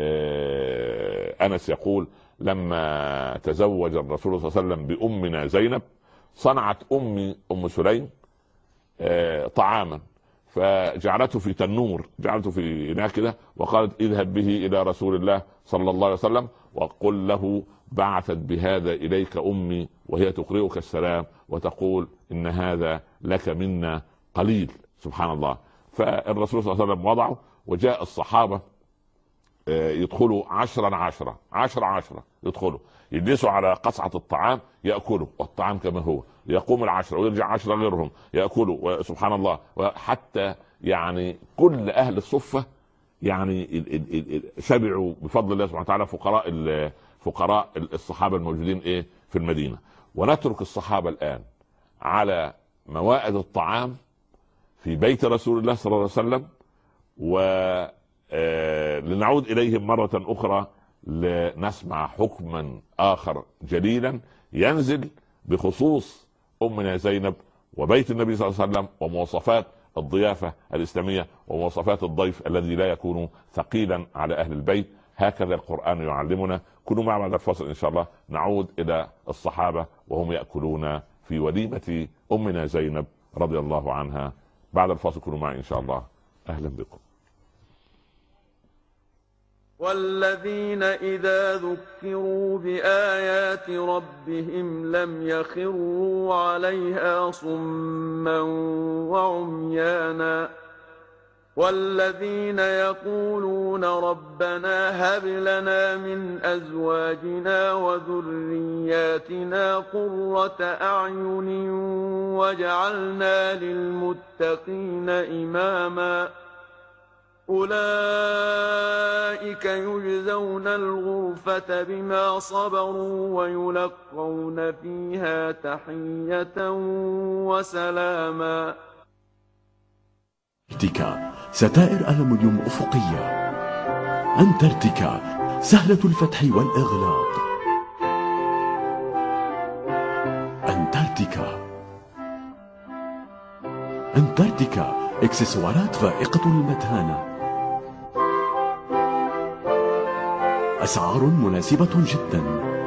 أنس يقول لما تزوج الرسول صلى الله عليه وسلم بأمنا زينب صنعت أم سليم طعاما، فجعلته في تنور، جعلته في هناك كده، وقالت اذهب به إلى رسول الله صلى الله عليه وسلم وقل له بعثت بهذا إليك أمي وهي تقرئك السلام وتقول إن هذا لك منا قليل. سبحان الله. فالرسول صلى الله عليه وسلم وضعه، وجاء الصحابة يدخلوا 10 يدخلوا يجلسوا على قصعة الطعام يأكلوا والطعام كما هو، يقوم 10 ويرجع 10 غيرهم يأكلوا. سبحان الله. وحتى يعني كل أهل الصفة يعني شبعوا بفضل الله سبحانه وتعالى، فقراء الصحابة الموجودين في المدينة. ونترك الصحابة الآن على موائد الطعام في بيت رسول الله صلى الله عليه وسلم، لنعود إليهم مرة أخرى لنسمع حكما آخر جليلا ينزل بخصوص أمنا زينب وبيت النبي صلى الله عليه وسلم، ومواصفات الضيافة الإسلامية ومواصفات الضيف الذي لا يكون ثقيلا على أهل البيت. هكذا القرآن يعلمنا. كونوا مع بعد الفصل إن شاء الله نعود إلى الصحابة وهم يأكلون في وليمة أمنا زينب رضي الله عنها. بعد الفصل كونوا معي إن شاء الله. أهلا بكم. والذين إذا ذكروا بآيات ربهم لم يخروا عليها صما وعميانا. والذين يقولون ربنا هب لنا من أزواجنا وذرياتنا قرة أعين واجعلنا للمتقين إماما. أولئك يجزون الغرفة بما صبروا ويلقون فيها تحية وسلاما. أنتاركتيكا ستائر ألمنيوم أفقية. أنتاركتيكا سهلة الفتح والإغلاق. أنتاركتيكا إكسسوارات فائقة المتانة، أسعار مناسبة جدا.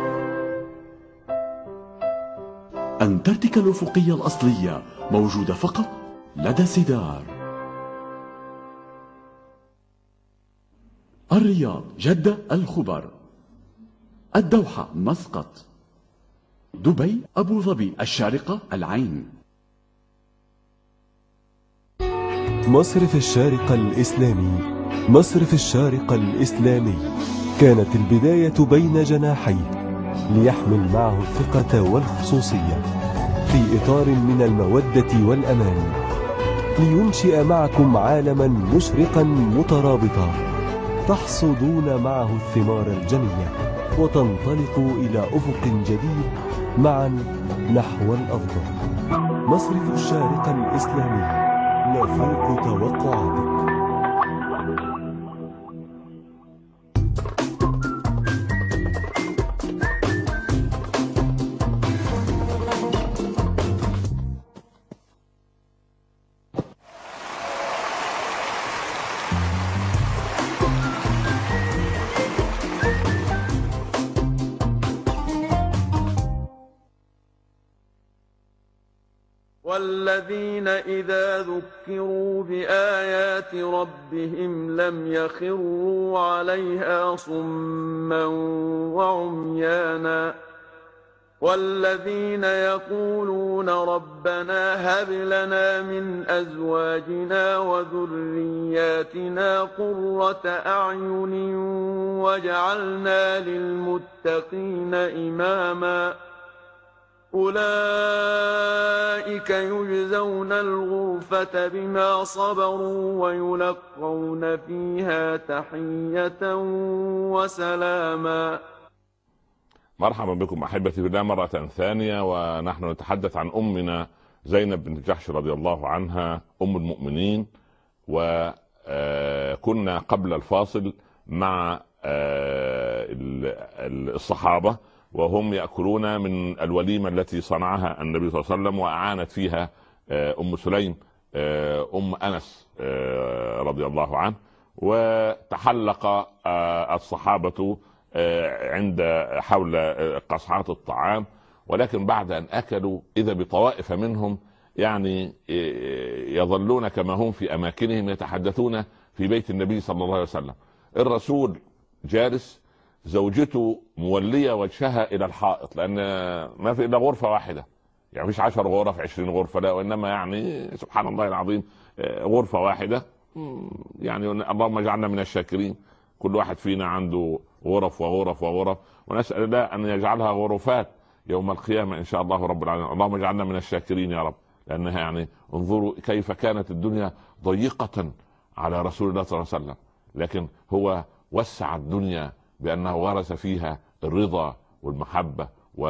أنتاركتيكا الأفقية الأصلية موجودة فقط لدى سيدار. الرياض، جدة، الخبر، الدوحة، مسقط، دبي، أبو ظبي، الشارقة، العين. مصرف الشارقة الإسلامي. مصرف الشارقة الإسلامي كانت البداية بين جناحيه ليحمل معه الثقة والخصوصية في إطار من المودة والأمان، لينشئ معكم عالما مشرقا مترابطا تحصدون معه الثمار الجنية وتنطلقوا إلى أفق جديد معا نحو الأفضل. مصرف الشارقة الإسلامي، نفوق توقعاتك. والذين إذا ذكروا بآيات ربهم لم يخروا عليها صما وعميانا والذين يقولون ربنا هب لنا من أزواجنا وذرياتنا قرة أعين واجعلنا للمتقين إماما أولئك يجزون الغرفة بما صبروا ويلقون فيها تحية وسلاما. مرحبا بكم أحبتي بالله مرة ثانية، ونحن نتحدث عن أمنا زينب بنت جحش رضي الله عنها أم المؤمنين. وكنا قبل الفاصل مع الصحابة وهم يأكلون من الوليمة التي صنعها النبي صلى الله عليه وسلم وأعانت فيها أم سليم أم أنس رضي الله عنه. وتحلق الصحابة عند حول قصعات الطعام، ولكن بعد أن أكلوا إذا بطوائف منهم يعني يظلون كما هم في أماكنهم يتحدثون في بيت النبي صلى الله عليه وسلم. الرسول جالس، زوجته مولية وجهها إلى الحائط، لأن ما في إلا غرفة واحدة، يعني مفيش 10 غرف 20 غرفة، لا، وإنما يعني سبحان الله العظيم غرفة واحدة. يعني اللهم اجعلنا من الشاكرين، كل واحد فينا عنده غرف وغرف وغرف، ونسأل الله أن يجعلها غرفات يوم القيامة إن شاء الله رب العالمين. اللهم اجعلنا من الشاكرين يا رب، لأنها يعني انظروا كيف كانت الدنيا ضيقة على رسول الله صلى الله عليه وسلم، لكن هو وسع الدنيا بأنه غرس فيها الرضا والمحبة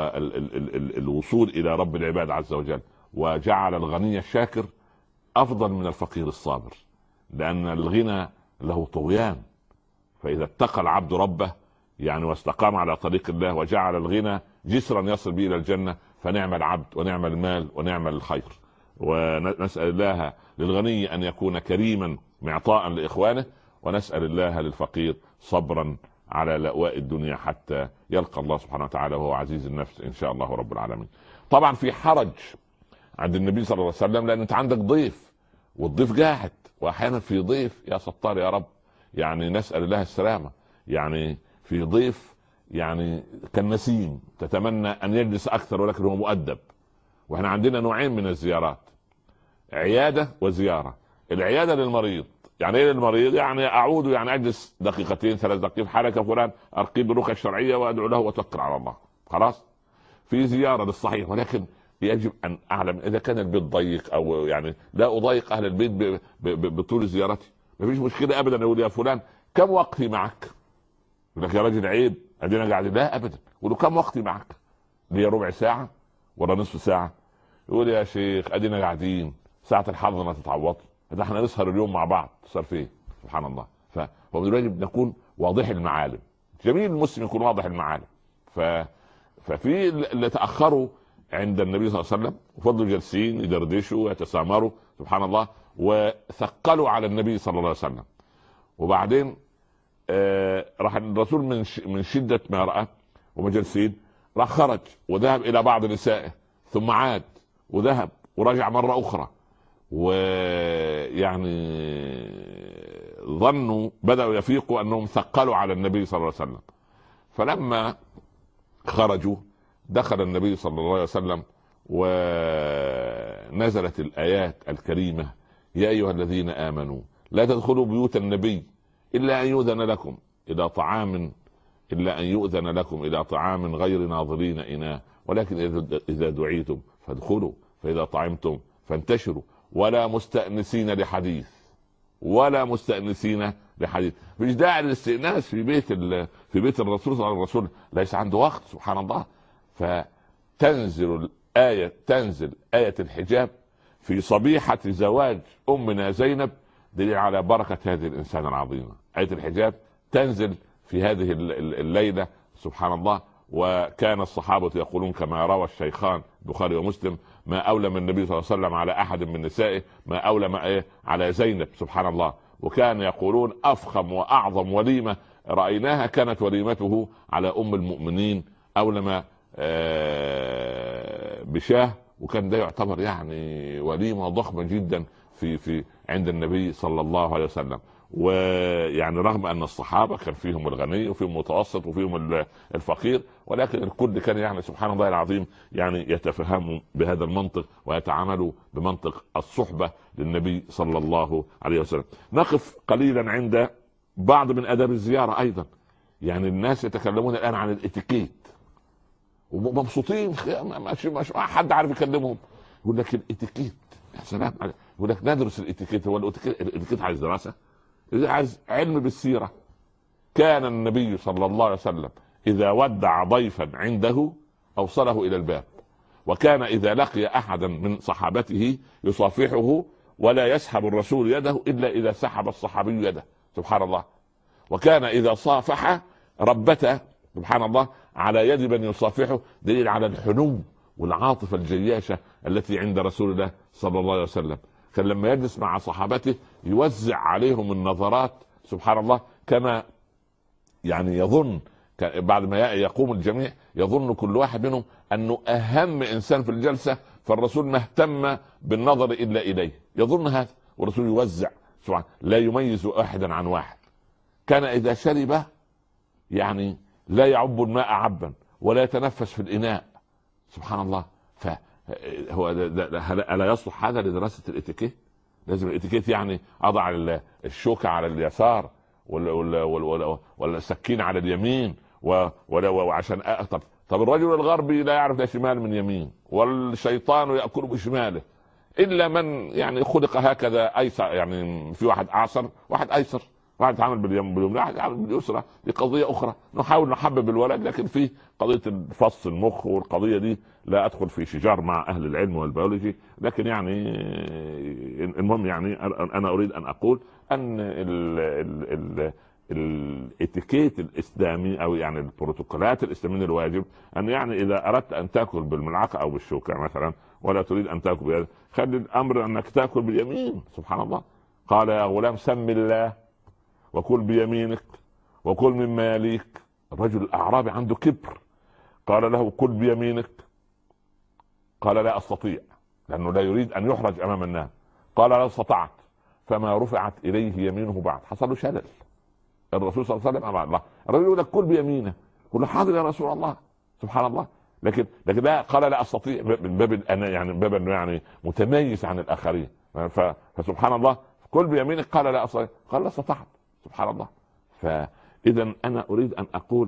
والوصول إلى رب العباد عز وجل، وجعل الغني الشاكر أفضل من الفقير الصابر، لأن الغنى له طغيان، فإذا اتقى العبد ربه يعني واستقام على طريق الله وجعل الغنى جسرا يصل به إلى الجنة، فنعم العبد ونعم المال ونعم الخير. ونسأل الله للغني أن يكون كريما معطاء لإخوانه، ونسأل الله للفقير صبرا على لأواء الدنيا حتى يلقى الله سبحانه وتعالى وهو عزيز النفس إن شاء الله رب العالمين. طبعا في حرج عند النبي صلى الله عليه وسلم، لأن أنت عندك ضيف والضيف قاعد، وأحيانا في ضيف يا ستار يا رب، يعني نسأل الله السلامة، يعني في ضيف يعني كالنسيم تتمنى أن يجلس أكثر ولكن هو مؤدب. وإحنا عندنا نوعين من الزيارات، عيادة وزيارة. العيادة للمريض، يعني ايه للمريض؟ يعني اعود يعني اجلس دقيقتين 3 دقائق حركه فلان، ارقي بالرقيه الشرعيه وادعو له واتوكل على الله، خلاص. في زياره للصحيح، ولكن يجب ان اعلم اذا كان البيت ضيق او يعني لا اضايق اهل البيت بطول زيارتي، ما فيش مشكله ابدا. يقول يا فلان كم وقتي معك؟ يقول لك يا راجل عيب ادينا قاعدين، لا ابدا. يقول له كم وقتي معك؟ لي ربع ساعه ولا نصف ساعه؟ يقول يا شيخ ادينا قاعدين، ساعه الحظ ما تتعوض، ده احنا نسهر اليوم مع بعض، صار فيه سبحان الله. فهو الواجب نكون واضح المعالم، جميل المسلم يكون واضح المعالم. ففي اللي تاخروا عند النبي صلى الله عليه وسلم وفضلوا جالسين يدردشوا ويتسامروا سبحان الله، وثقلوا على النبي صلى الله عليه وسلم. وبعدين راح الرسول من شده ما راى وما جالسين، راح خرج وذهب الى بعض نسائه، ثم عاد وذهب ورجع مره اخرى، ويعني ظنوا بدأوا يفيقوا أنهم ثقلوا على النبي صلى الله عليه وسلم. فلما خرجوا دخل النبي صلى الله عليه وسلم ونزلت الآيات الكريمة: يا أيها الذين آمنوا لا تدخلوا بيوت النبي إلا أن يؤذن لكم إلى طعام غير ناظرين إناه، ولكن إذا دعيتم فادخلوا، فإذا طعمتم فانتشروا ولا مستأنسين لحديث. ولا مستأنسين لحديث. مش داعي للاستئناس في بيت الرسول صلى الله عليه وسلم، ليس عنده وقت سبحان الله. فتنزل آية الحجاب في صبيحة زواج أمنا زينب، دليل على بركة هذه الإنسانة العظيمة. آية الحجاب تنزل في هذه الليلة سبحان الله. وكان الصحابة يقولون كما روى الشيخان البخاري ومسلم: ما أولم النبي صلى الله عليه وسلم على أحد من نسائه ما أولم على زينب سبحان الله. وكان يقولون: أفخم وأعظم وليمة رأيناها كانت وليمته على أم المؤمنين، أولم بشاه. وكان ده يعتبر يعني وليمة ضخمة جدا في عند النبي صلى الله عليه وسلم. ويعني رغم ان الصحابه كان فيهم الغني وفيهم المتوسط وفيهم الفقير، ولكن الكل كان يعني سبحان الله العظيم يعني يتفهموا بهذا المنطق ويتعاملوا بمنطق الصحبه للنبي صلى الله عليه وسلم. نقف قليلا عند بعض من اداب الزياره ايضا. يعني الناس يتكلمون الان عن الاتيكيت ومبسوطين، مش حد عارف يكلمهم. يقول لك الاتيكيت يا سلام، يقول لك ندرس الاتيكيت. هو الاتيكيت عايز دراسه؟ عايز علم بالسيرة. كان النبي صلى الله عليه وسلم إذا ودع ضيفا عنده أوصله إلى الباب، وكان إذا لقي أحدا من صحابته يصافحه ولا يسحب الرسول يده إلا إذا سحب الصحابي يده سبحان الله. وكان إذا صافح ربته سبحان الله على يد من يصافحه، دليل على الحنو والعاطفة الجياشة التي عند رسول الله صلى الله عليه وسلم. كان لما يجلس مع صحابته يوزع عليهم النظرات سبحان الله، كما يعني يظن بعد ما يقوم الجميع يظن كل واحد منهم أنه أهم إنسان في الجلسة، فالرسول ما اهتم بالنظر إلا إليه، يظن هذا. والرسول يوزع سبحان لا يميز أحدا عن واحد. كان إذا شرب يعني لا يعب الماء عبا ولا يتنفس في الإناء سبحان الله. هو ألا يصلح هذا لدراسة الاتيكيت؟ لازم الاتيكيت يعني أضع الشوكة على اليسار والسكين على اليمين وعشان طب الرجل الغربي لا يعرف لا شمال من يمين، والشيطان يأكل بشماله، إلا من يعني خلق هكذا أيسر. يعني في واحد أعصر واحد أيسر، واحد يتعامل باليمين واحد يتعامل باليسرى. دي قضية أخرى نحاول نحبب الولد، لكن في قضية فص المخ والقضية دي لا أدخل في شجار مع أهل العلم والبيولوجي. لكن يعني المهم يعني أنا أريد أن أقول أن الاتيكيت الإسلامي أو يعني البروتوكولات الإسلامية الواجب أن يعني إذا أردت أن تأكل بالملعقة أو بالشوكة مثلا ولا تريد أن تأكل بيد، خلي الأمر أنك تأكل باليمين سبحان الله. قال يا غلام سم الله وكل بيمينك وكل مما يليك. الرجل الأعرابي عنده كبر، قال له كل بيمينك، قال لا أستطيع، لأنه لا يريد أن يحرج أمام الناس. قال لا استطعت، فما رفعت إليه يمينه بعد، حصل له شلل. الرسول صلى الله عليه وسلم أمر الله، الرجل يقول لك كل بيمينه، يقول له حاضر يا رسول الله سبحان الله. لكن لا، قال لا أستطيع من باب أنا يعني باب أنه يعني متميز عن الآخرين. فسبحان الله كل بيمينك، قال لا أستطيع، قال لا استطعت سبحان الله. فإذا أنا أريد أن أقول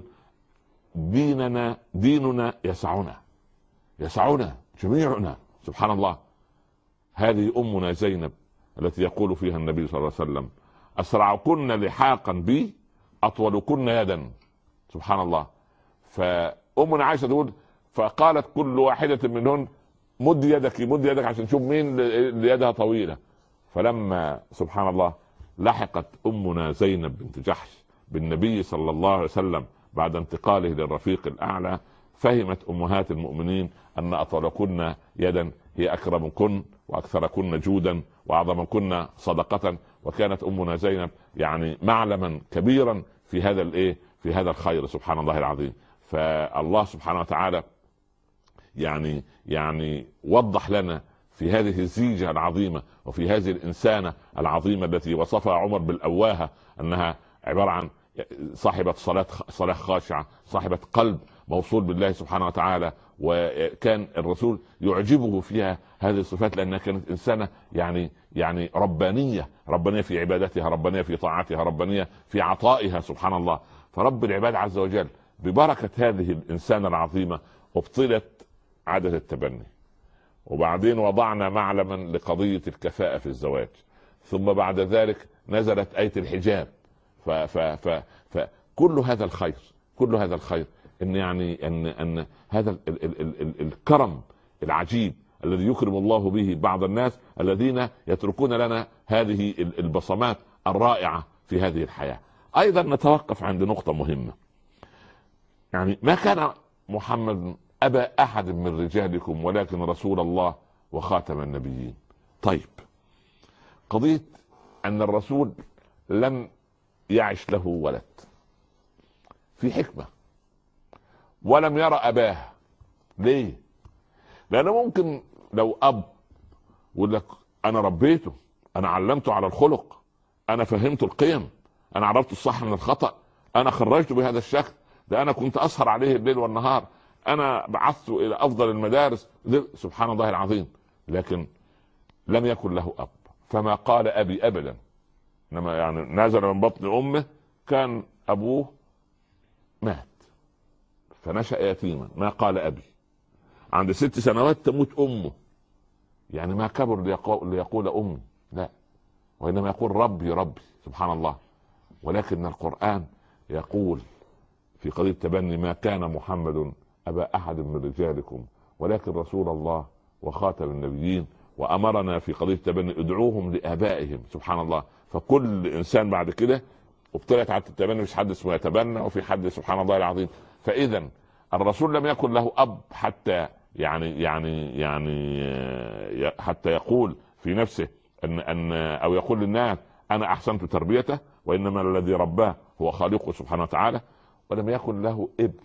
ديننا يسعنا جميعنا سبحان الله. هذه أمنا زينب التي يقول فيها النبي صلى الله عليه وسلم أسرعكن لحاقا بي أطولكن يدا سبحان الله. فأمنا عائشة تقول فقالت كل واحدة منهن مد يدك عشان نشوف مين اللي يدها طويلة. فلما سبحان الله لحقت أمنا زينب بنت جحش بالنبي صلى الله عليه وسلم بعد انتقاله للرفيق الأعلى، فهمت أمهات المؤمنين أن أطولكن يدا هي أكرمكن وأكثركن جودا وأعظمكن صدقة. وكانت أمنا زينب يعني معلما كبيرا في هذا في هذا الخير سبحان الله العظيم. فالله سبحانه وتعالى يعني وضح لنا في هذه الزيجة العظيمة وفي هذه الإنسانة العظيمة التي وصفها عمر بالأواهة أنها عبارة عن صاحبة صلاة خاشعة، صاحبة قلب موصول بالله سبحانه وتعالى. وكان الرسول يعجبه فيها هذه الصفات لأنها كانت إنسانة يعني ربانية في عبادتها، ربانية في طاعتها، ربانية في عطائها سبحان الله. فرب العباد عز وجل ببركة هذه الإنسانة العظيمة ابطلت عادة التبني، وبعدين وضعنا معلما لقضية الكفاءة في الزواج، ثم بعد ذلك نزلت آية الحجاب. فكل هذا الخير، كل هذا الخير ان يعني ان هذا الكرم العجيب الذي يكرم الله به بعض الناس الذين يتركون لنا هذه البصمات الرائعة في هذه الحياة. ايضا نتوقف عند نقطة مهمة، يعني ما كان محمد ابا احد من رجالكم ولكن رسول الله وخاتم النبيين. طيب، قضية ان الرسول لم يعش له ولد في حكمة، ولم يرى اباه. ليه؟ لانه ممكن لو اب يقول لك انا ربيته، انا علمته على الخلق، انا فهمت القيم، انا عرفت الصح من الخطأ، انا خرجته بهذا الشكل، ده انا كنت اسهر عليه الليل والنهار، انا بعثته الى افضل المدارس. سبحان الله العظيم. لكن لم يكن له اب، فما قال ابي ابدا. انما يعني نزل من بطن امه كان ابوه مات فنشأ يتيما، ما قال ابي. عند 6 سنوات تموت امه، يعني ما كبر ليقول امي، لا، وانما يقول ربي ربي. سبحان الله. ولكن القرآن يقول في قضية التبني ما كان محمد ابا احد من رجالكم ولكن رسول الله وخاتم النبيين، وامرنا في قضية التبني ادعوهم لابائهم. سبحان الله. فكل انسان بعد كده ابتلت على التبني، مش حد اسمه يتبنى، وفي حد سبحان الله العظيم. فاذا الرسول لم يكن له اب حتى يعني حتى يقول في نفسه ان او يقول للناس انا احسنت تربيته، وانما الذي رباه هو خالقه سبحانه وتعالى. ولم يكن له ابن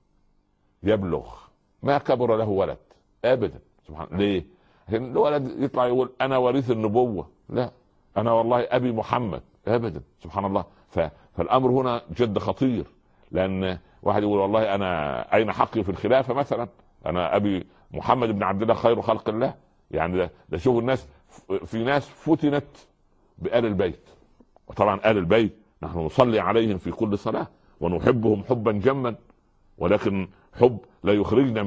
يبلغ، ما كبر له ولد ابدا. سبحان. ليه؟ عشان الولد يطلع يقول انا وريث النبوة، لا، انا والله ابي محمد، ابدا. سبحان الله. فالامر هنا جد خطير، لان واحد يقول والله انا اين حقي في الخلافة مثلا، انا ابي محمد بن عبد الله خير خلق الله. يعني ده شوفوا الناس، في ناس فتنت بآل البيت، وطبعا آل البيت نحن نصلي عليهم في كل صلاة ونحبهم حبا جما، ولكن حب لا يخرجنا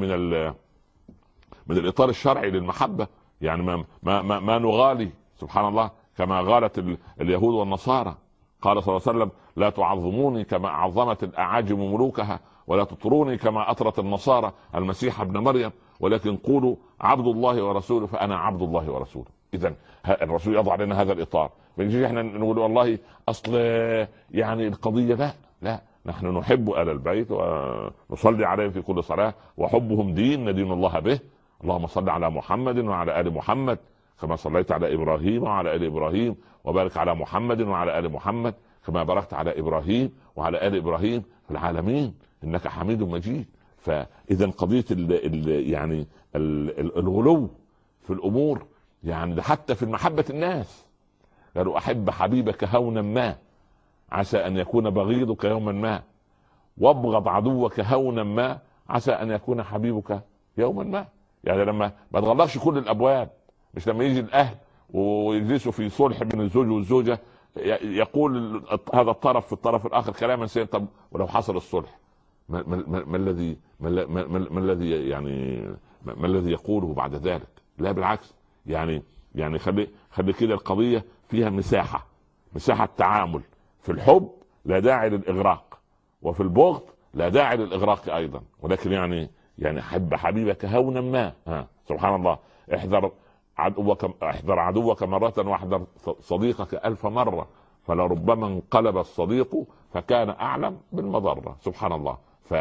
من الإطار الشرعي للمحبة. يعني ما نغالي سبحان الله كما غالت اليهود والنصارى. قال صلى الله عليه وسلم لا تعظموني كما عظمت الأعاجم ملوكها، ولا تطروني كما أطرت النصارى المسيح ابن مريم، ولكن قولوا عبد الله ورسوله فأنا عبد الله ورسوله. إذن الرسول يضع لنا هذا الإطار. بنجي احنا نقول والله أصل يعني القضية، لا، نحن نحب آل البيت ونصلي عليهم في كل صلاة، وحبهم دين ندين الله به. اللهم صل على محمد وعلى آل محمد كما صليت على إبراهيم وعلى آل إبراهيم، وبارك على محمد وعلى آل محمد كما باركت على إبراهيم وعلى آل إبراهيم في العالمين إنك حميد مجيد. فإذا قضية يعني الغلو في الأمور، يعني ده حتى في محبة الناس. قالوا أحب حبيبك هونا ما عسى أن يكون بغيضك يوما ما، وابغض عدوك هونا ما عسى أن يكون حبيبك يوما ما. يعني لما ما تغلقش كل الأبواب، مش لما يجي الأهل ويجلسوا في صلح بين الزوج والزوجة يقول هذا الطرف في الطرف الآخر كلاما سيئا. طب ولو حصل الصلح ما الذي يقوله بعد ذلك؟ لا بالعكس، يعني خلي كده القضية فيها مساحة تعامل. في الحب لا داعي للإغراق، وفي البغض لا داعي للإغراق أيضا. ولكن يعني حب حبيبك هونا ما. سبحان الله. احذر عدوك مرة واحذر صديقك 1000 مرة، فلربما انقلب الصديق فكان أعلم بالمضرة. سبحان الله.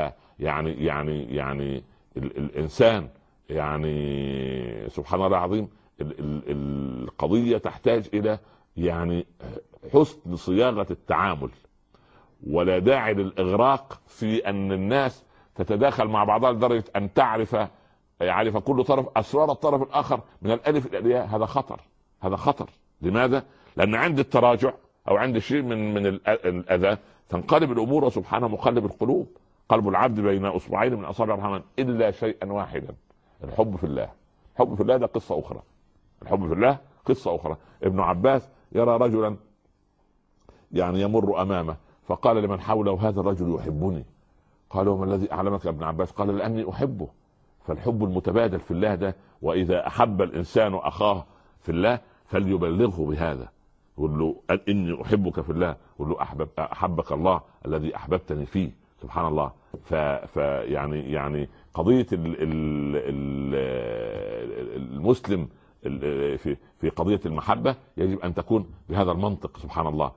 يعني الإنسان يعني سبحان الله العظيم، القضية تحتاج إلى يعني حسن صياغة التعامل، ولا داعي للإغراق في أن الناس تتداخل مع بعضها لدرجة أن يعرف كل طرف أسرار الطرف الآخر من الألف إلى الياء. هذا خطر. لماذا؟ لأن عند التراجع أو عند شيء من الأذى تنقلب الأمور، سبحانه مقلب القلوب. قلب العبد بين أصبعين من أصابع الرحمن إلا شيئا واحدا، الحب في الله. الحب في الله ده قصة أخرى. الحب في الله قصة أخرى. ابن عباس يرى رجلا يعني يمر أمامه، فقال لمن حوله هذا الرجل يحبني. قالوا ما الذي أعلمك يا ابن عباس؟ قال لأني أحبه. فالحب المتبادل في الله ده، وإذا أحب الإنسان أخاه في الله فليبلغه بهذا. يقول له اني احبك في الله، يقول له احبك الله الذي احببتني فيه. سبحان الله. يعني قضيه المسلم في قضيه المحبه يجب ان تكون بهذا المنطق. سبحان الله.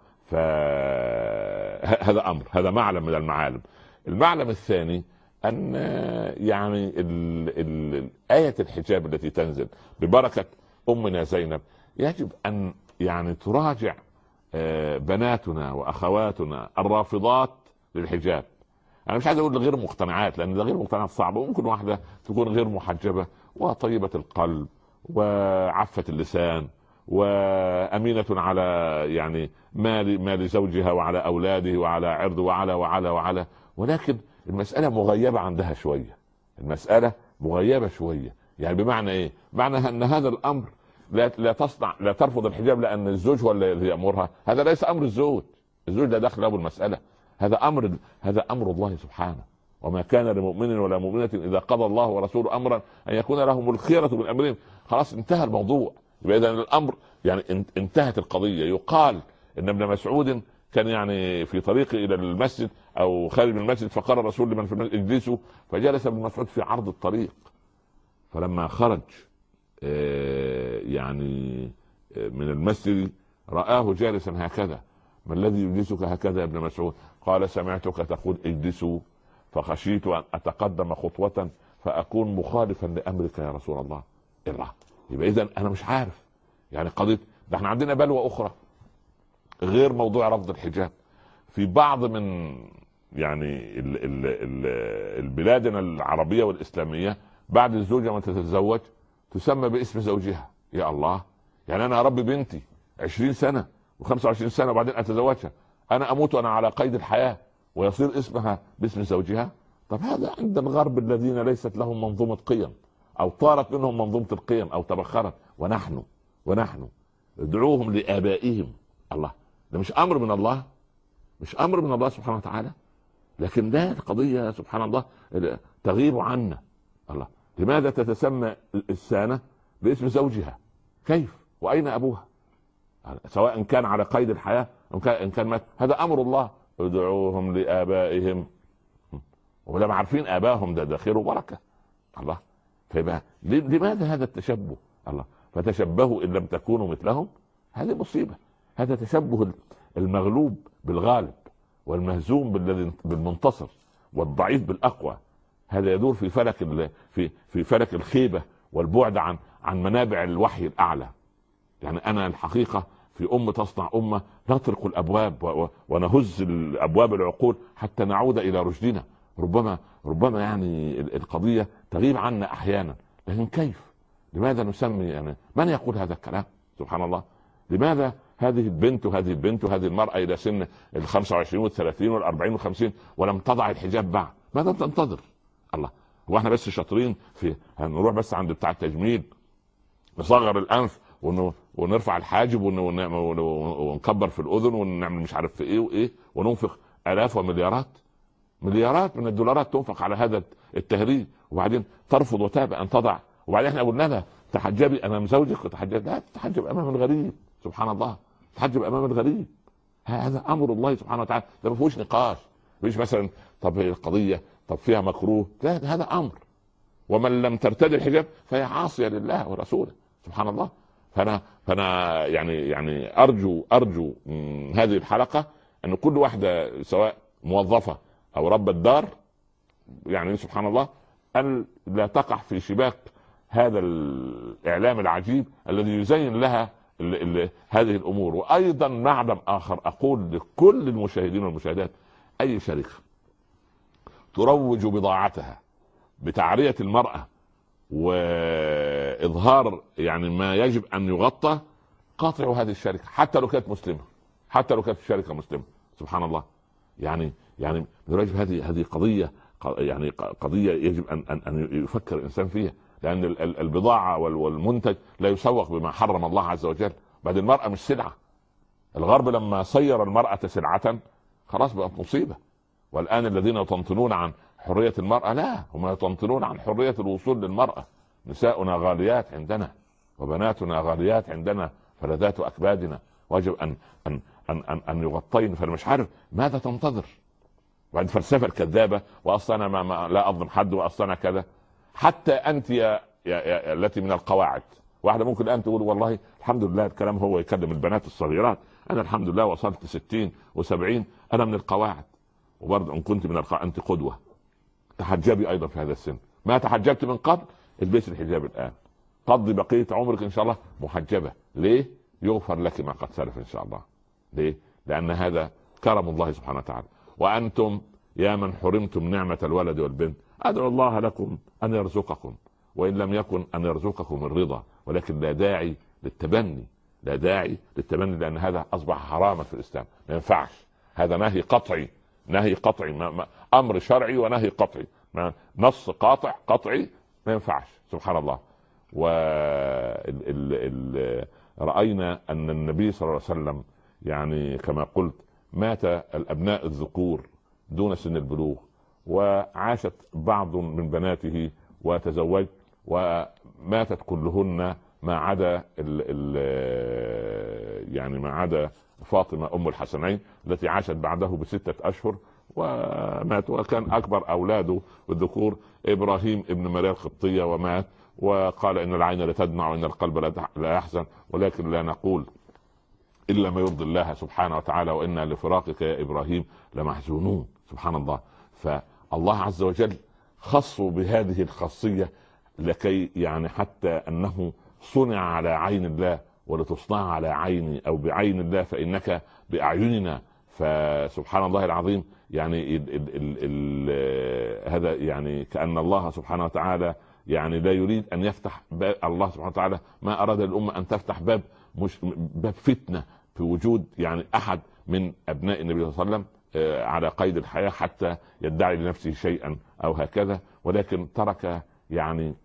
فهذا امر، هذا معلم من المعالم. المعلم الثاني ان يعني آية الحجاب التي تنزل ببركه امنا زينب يجب ان يعني تراجع بناتنا واخواتنا الرافضات للحجاب. انا مش عايز اقول غير مقتنعات، لان ده غير مقتنعات صعبه. ممكن واحده تكون غير محجبه وطيبه القلب وعفه اللسان وامينه على يعني مال زوجها وعلى اولاده وعلى عرضه وعلى ولكن المساله مغيبه عندها شويه. المساله مغيبه شويه. يعني بمعنى ايه؟ معنى ان هذا الامر لا ترفض الحجاب لان الزوج هو الذي يامرها. هذا ليس امر الزوج لا دخل له بالمساله. هذا امر الله سبحانه. وما كان لمؤمن ولا مؤمنة اذا قضى الله ورسوله امرا ان يكون لهم الخيرة من امرهم. خلاص انتهى الموضوع. يبقى اذا الامر يعني انتهت القضية. يقال ان ابن مسعود كان يعني في طريقه الى المسجد او خارج من المسجد، فقال الرسول لمن في المسجد اجلسوا، فجلس ابن مسعود في عرض الطريق. فلما خرج يعني من المسجد رآه جالسا هكذا. ما الذي يجلسك هكذا يا ابن مسعود؟ قال سمعتك تقول اجلسوا فخشيت ان اتقدم خطوة فاكون مخالفا لامرك يا رسول الله. يبقى اذا انا مش عارف يعني قضية ده. احنا عندنا بلوى اخرى غير موضوع رفض الحجاب في بعض من يعني البلادنا العربية والاسلامية. بعد الزوجة ما تتزوج تسمى باسم زوجها. يا الله، يعني انا اربي بنتي 20 سنة و25 سنة وبعدين اتزوجها، انا اموت وانا على قيد الحياة ويصير اسمها باسم زوجها. طب هذا عند الغرب الذين ليست لهم منظومة قيم او طارت منهم منظومة القيم او تبخرت، ونحن ادعوهم لآبائهم. الله، ده مش امر من الله، مش امر من الله سبحانه وتعالى. لكن ده القضية سبحان الله تغيب عنا. الله، لماذا تتسمى الإنسانة باسم زوجها؟ كيف؟ وأين أبوها؟ سواء كان على قيد الحياة إن كان مات. هذا أمر الله، ادعوهم لآبائهم. ولما عارفين آبائهم ده خير وبركة. الله، فيبقى لماذا هذا التشبه؟ الله، فتشبهوا إن لم تكونوا مثلهم. هذه مصيبة. هذا تشبه المغلوب بالغالب والمهزوم بالمنتصر والضعيف بالأقوى. هذا يدور في فلك الخيبة والبعد عن منابع الوحي الأعلى. يعني أنا الحقيقة في تصنع أمة نطرق الأبواب ونهز الأبواب العقول حتى نعود إلى رشدنا. ربما يعني القضية تغيب عنا أحيانا، لكن كيف؟ لماذا نسمي يعني من يقول هذا الكلام؟ سبحان الله. لماذا هذه البنت وهذه المرأة إلى سن 25 و30 و40 و50 ولم تضع الحجاب بعد؟ ماذا تنتظر؟ الله، هو احنا بس شاطرين في هنروح بس عند بتاع التجميل نصغر الانف ونرفع الحاجب ونكبر في الاذن ونعمل مش عارف في ايه وايه وننفق الاف ومليارات من الدولارات تنفق على هذا التهريج، وبعدين ترفض وتابع ان تضع. وبعدين احنا قلنا لها تحجبي امام زوجك وتحجب. لا تحجب امام الغريب. سبحان الله، تحجب امام الغريب. هذا امر الله سبحانه وتعالى، ده ما فيهوش نقاش. مش مثلا طب القضيه طب فيها مكروه، لا هذا امر. ومن لم ترتدي الحجاب فهي عاصيه لله ورسوله. سبحان الله. فانا يعني ارجو من هذه الحلقه ان كل واحده سواء موظفه او ربة دار يعني سبحان الله ان لا تقع في شباك هذا الاعلام العجيب الذي يزين لها هذه الامور. وايضا معلم اخر اقول لكل المشاهدين والمشاهدات: اي شركه تروج بضاعتها بتعرية المرأة واظهار يعني ما يجب ان يغطى، قاطعوا هذه الشركة حتى لو كانت مسلمة، حتى لو كانت الشركة مسلمة. سبحان الله. يعني هذه قضية، يعني قضية يجب ان يفكر الانسان فيها، لان البضاعة والمنتج لا يسوق بما حرم الله عز وجل. بعد المرأة مش سلعة. الغرب لما صير المرأة سلعة خلاص بقت مصيبة. والآن الذين يطنطنون عن حرية المرأة، لا، هم يطنطنون عن حرية الوصول للمرأة. نساؤنا غاليات عندنا وبناتنا غاليات عندنا فلذات أكبادنا واجب ان يغطين، فانا مش عارف ماذا تنتظر. وبعد الفلسفه الكذابه، واصلا انا ما لا اظلم حد، واصلا كذا. حتى انت يا التي من القواعد، واحده ممكن الان تقول والله الحمد لله، الكلام هو يكلم البنات الصغيرات، انا الحمد لله وصلت 60 و70، انا من القواعد. وبرضه ان كنت من القواعد انت قدوه، تحجبي ايضا في هذا السن، ما تحجبت من قبل البسي الحجاب الان، قضي بقيه عمرك ان شاء الله محجبه. ليه؟ يغفر لك ما قد سلف ان شاء الله. ليه؟ لان هذا كرم الله سبحانه وتعالى. وانتم يا من حرمتم نعمه الولد والبنت، ادعو الله لكم ان يرزقكم، وان لم يكن ان يرزقكم الرضا، ولكن لا داعي للتبني، لا داعي للتبني، لان هذا اصبح حراما في الاسلام، ما ينفعش. هذا نهي قطعي، نهي قطعي، امر شرعي ونهي قطعي، نص قطعي ما ينفعش. سبحان الله. رأينا ان النبي صلى الله عليه وسلم يعني كما قلت مات الابناء الذكور دون سن البلوغ، وعاشت بعض من بناته وتزوج، وماتت كلهن ما عدا يعني ما عدا فاطمة ام الحسنين التي عاشت بعده ب6 أشهر ومات. وكان اكبر اولاده الذكور ابراهيم ابن مريم القبطية ومات، وقال ان العين لتدمع وان القلب لا يحزن، ولكن لا نقول الا ما يرضي الله سبحانه وتعالى، وانا لفراقك يا ابراهيم لمحزونون. سبحان الله. فالله عز وجل خصوا بهذه الخاصية لكي يعني حتى انه صنع على عين الله، ولتصنع على عيني او بعين الله فانك باعيننا. فسبحان الله العظيم. يعني هذا يعني كأن الله سبحانه وتعالى يعني لا يريد ان يفتح باب. الله سبحانه وتعالى ما اراد الامه ان تفتح باب مش باب فتنه في وجود يعني احد من ابناء النبي صلى الله عليه وسلم على قيد الحياه حتى يدعي لنفسه شيئا او هكذا، ولكن ترك يعني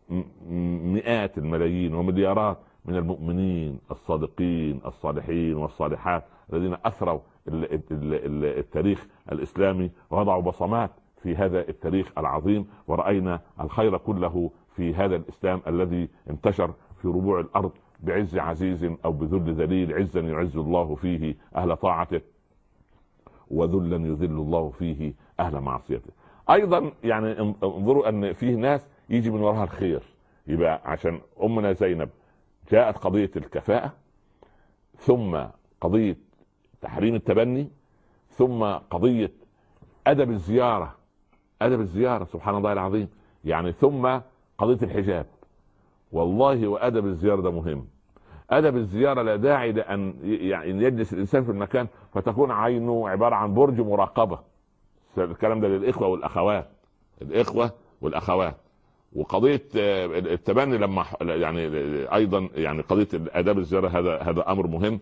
مئات الملايين ومليارات من المؤمنين الصادقين الصالحين والصالحات الذين اثروا التاريخ الاسلامي ووضعوا بصمات في هذا التاريخ العظيم. ورأينا الخير كله في هذا الاسلام الذي انتشر في ربوع الارض بعز عزيز او بذل ذليل، عزا يعز الله فيه اهل طاعته، وذلا يذل الله فيه اهل معصيته. ايضا يعني انظروا ان فيه ناس يجي من وراها الخير. يبقى عشان امنا زينب جاءت قضية الكفاءة، ثم قضية تحريم التبني، ثم قضية ادب الزيارة، ادب الزيارة سبحان الله العظيم. يعني ثم قضية الحجاب. والله وادب الزيارة ده مهم. ادب الزيارة لا داعي لان يعني يجلس الانسان في المكان فتكون عينه عبارة عن برج مراقبة. الكلام ده للاخوة والاخوات، الاخوة والاخوات. وقضية التبني لما يعني ايضا يعني قضية اداب الزيارة هذا امر مهم.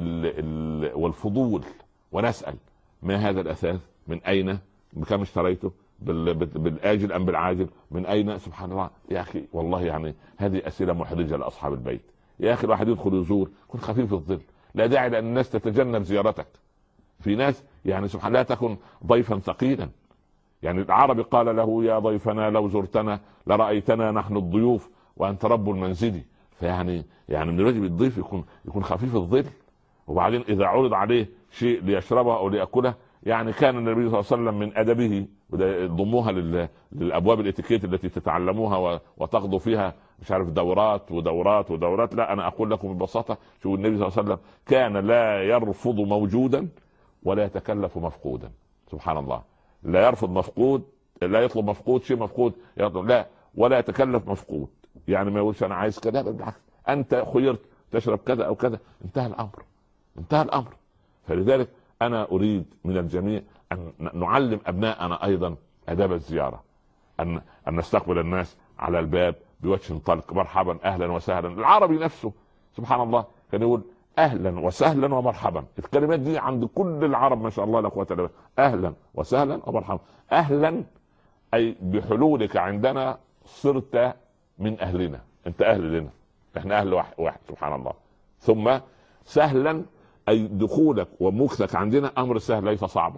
والفضول، ونسأل ما هذا الاثاث، من اين، بكم اشتريته، بالاجل ام بالعاجل، من اين. سبحان الله يا اخي. والله يعني هذه اسئله محرجه لاصحاب البيت. يا اخي الواحد يدخل يزور كن خفيف الظل، لا داعي لان الناس تتجنب زيارتك. في ناس يعني سبحان الله لا تكن ضيفا ثقيلا. يعني العربي قال له يا ضيفنا لو زرتنا لرأيتنا نحن الضيوف وانت رب المنزل. فيعني من الواجب الضيف يكون خفيف الظل. وبعدين اذا عرض عليه شيء ليشربه او ليأكله، يعني كان النبي صلى الله عليه وسلم من ادبه، ضموها للابواب الاتيكيت التي تتعلموها وتقضوا فيها مش عارف دورات. لا انا اقول لكم ببساطه، شو النبي صلى الله عليه وسلم كان لا يرفض موجودا ولا يتكلف مفقودا. سبحان الله. لا يرفض مفقود، لا يطلب مفقود، شيء مفقود يطلب، لا، ولا يتكلف مفقود. يعني ما يقولش انا عايز كذا، بالعكس انت خيرت تشرب كذا او كذا، انتهى الامر. فلذلك انا اريد من الجميع ان نعلم ابناءنا ايضا اداب الزياره، ان نستقبل الناس على الباب بوجه طلق، مرحبا اهلا وسهلا. العربي نفسه سبحان الله كان يقول اهلا وسهلا ومرحبا. الكلمات دي عند كل العرب ما شاء الله لا قوه الا بالله. اهلا وسهلا ومرحبا. اهلا اي بحلولك عندنا صرت من اهلنا، انت اهل لنا، احنا اهل واحد. سبحان الله. ثم سهلا اي دخولك ومكثك عندنا امر سهل ليس صعبا.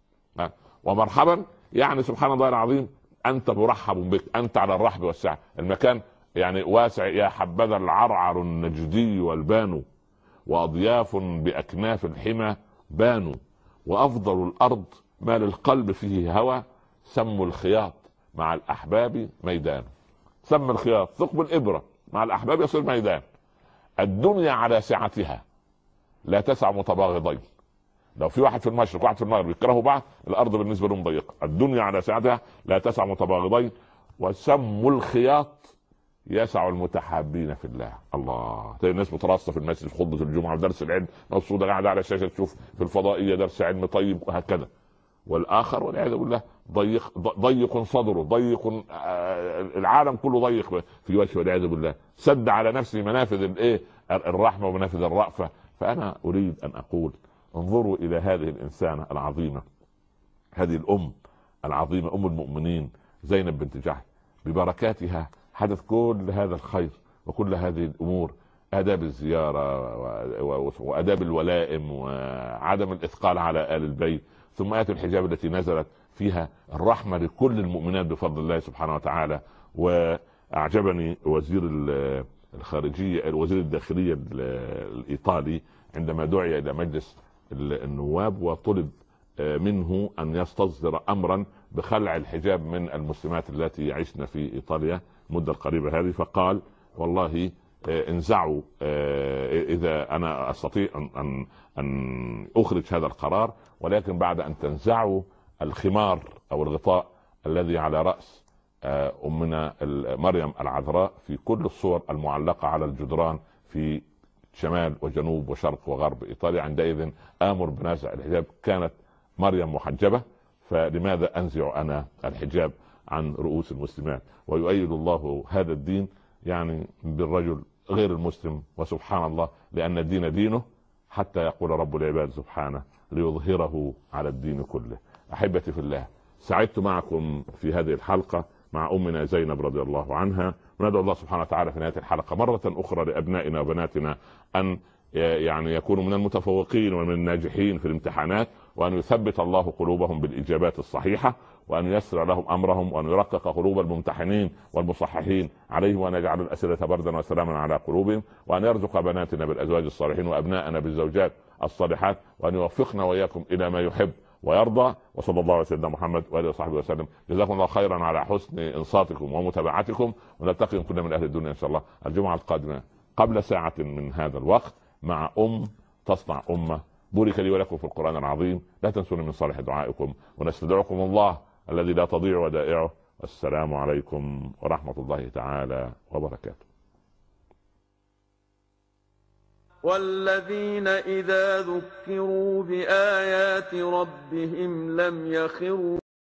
ومرحبا يعني سبحان الله العظيم انت مرحب بك، انت على الرحب والسعه، المكان يعني واسع. يا حبذا العرعر النجدي والبانو وأضياف بأكناف الحمى بانوا، وأفضل الأرض ما للقلب فيه هوى، سموا الخياط مع الأحباب ميدان. سم الخياط ثقب الإبرة مع الأحباب يصير ميدان. الدنيا على سعتها لا تسع متباغضين. لو في واحد في المشرق وواحد في المغرب يكرهوا بعض، الأرض بالنسبة لهم ضيقة. الدنيا على سعتها لا تسع متباغضين، وسموا الخياط يسع المتحابين في الله. الله، تلاقي الناس متراصه في المسجد في خطبه الجمعه ودرس العلم، مبسوطه قاعده على الشاشه تشوف في الفضائيه درس علم طيب وهكذا. والاخر والعياذ بالله ضيق صدره، ضيق العالم كله ضيق في وجهه والعياذ بالله، سد على نفسه منافذ الايه الرحمه ومنافذ الرأفه. فانا اريد ان اقول انظروا الى هذه الانسانه العظيمه، هذه الام العظيمه، ام المؤمنين زينب بنت جحش، ببركاتها حدث كل هذا الخير وكل هذه الامور، آداب الزيارة وآداب الولائم وعدم الإثقال على آل البيت، ثم آية الحجاب التي نزلت فيها الرحمة لكل المؤمنات بفضل الله سبحانه وتعالى. وأعجبني وزير الخارجية وزير الداخلية الإيطالي عندما دعي إلى مجلس النواب وطلب منه أن يستصدر أمرا بخلع الحجاب من المسلمات التي يعيشن في إيطاليا المدة القريبة هذه، فقال والله انزعوا اذا انا استطيع ان اخرج هذا القرار، ولكن بعد ان تنزعوا الخمار او الغطاء الذي على راس امنا مريم العذراء في كل الصور المعلقه على الجدران في شمال وجنوب وشرق وغرب ايطاليا، عندئذ امر بنزع الحجاب. كانت مريم محجبه، فلماذا انزع انا الحجاب عن رؤوس المسلمات؟ ويؤيد الله هذا الدين يعني بالرجل غير المسلم، وسبحان الله لأن الدين دينه حتى يقول رب العباد سبحانه ليظهره على الدين كله. أحبتي في الله، سعدت معكم في هذه الحلقة مع أمنا زينب رضي الله عنها، وندعو الله سبحانه وتعالى في نهاية الحلقة مرة أخرى لأبنائنا وبناتنا أن يعني يكونوا من المتفوقين ومن الناجحين في الامتحانات، وأن يثبت الله قلوبهم بالإجابات الصحيحة، وأن ييسر لهم أمرهم، وأن يرقق قلوب الممتحنين والمصححين عليه، وأن يجعل الأسئلة بردا وسلاما على قلوبهم، وأن يرزق بناتنا بالأزواج الصالحين وأبناءنا بالزوجات الصالحات، وأن يوفقنا وإياكم إلى ما يحب ويرضى. وصلى الله على سيدنا محمد وآله وصحبه وسلم. جزاكم الله خيرا على حسن إنصاتكم ومتابعتكم، ونلتقي كل من أهل الدنيا إن شاء الله الجمعة القادمة قبل ساعة من هذا الوقت مع تصنع أمة. بورك لي ولكم في القرآن العظيم، لا تنسوني من صالح دعائكم، ونستودعكم الله الذي لا تضيع ودائعه. السلام عليكم ورحمة الله تعالى وبركاته. والذين إذا ذكروا بآيات ربهم لم يخروا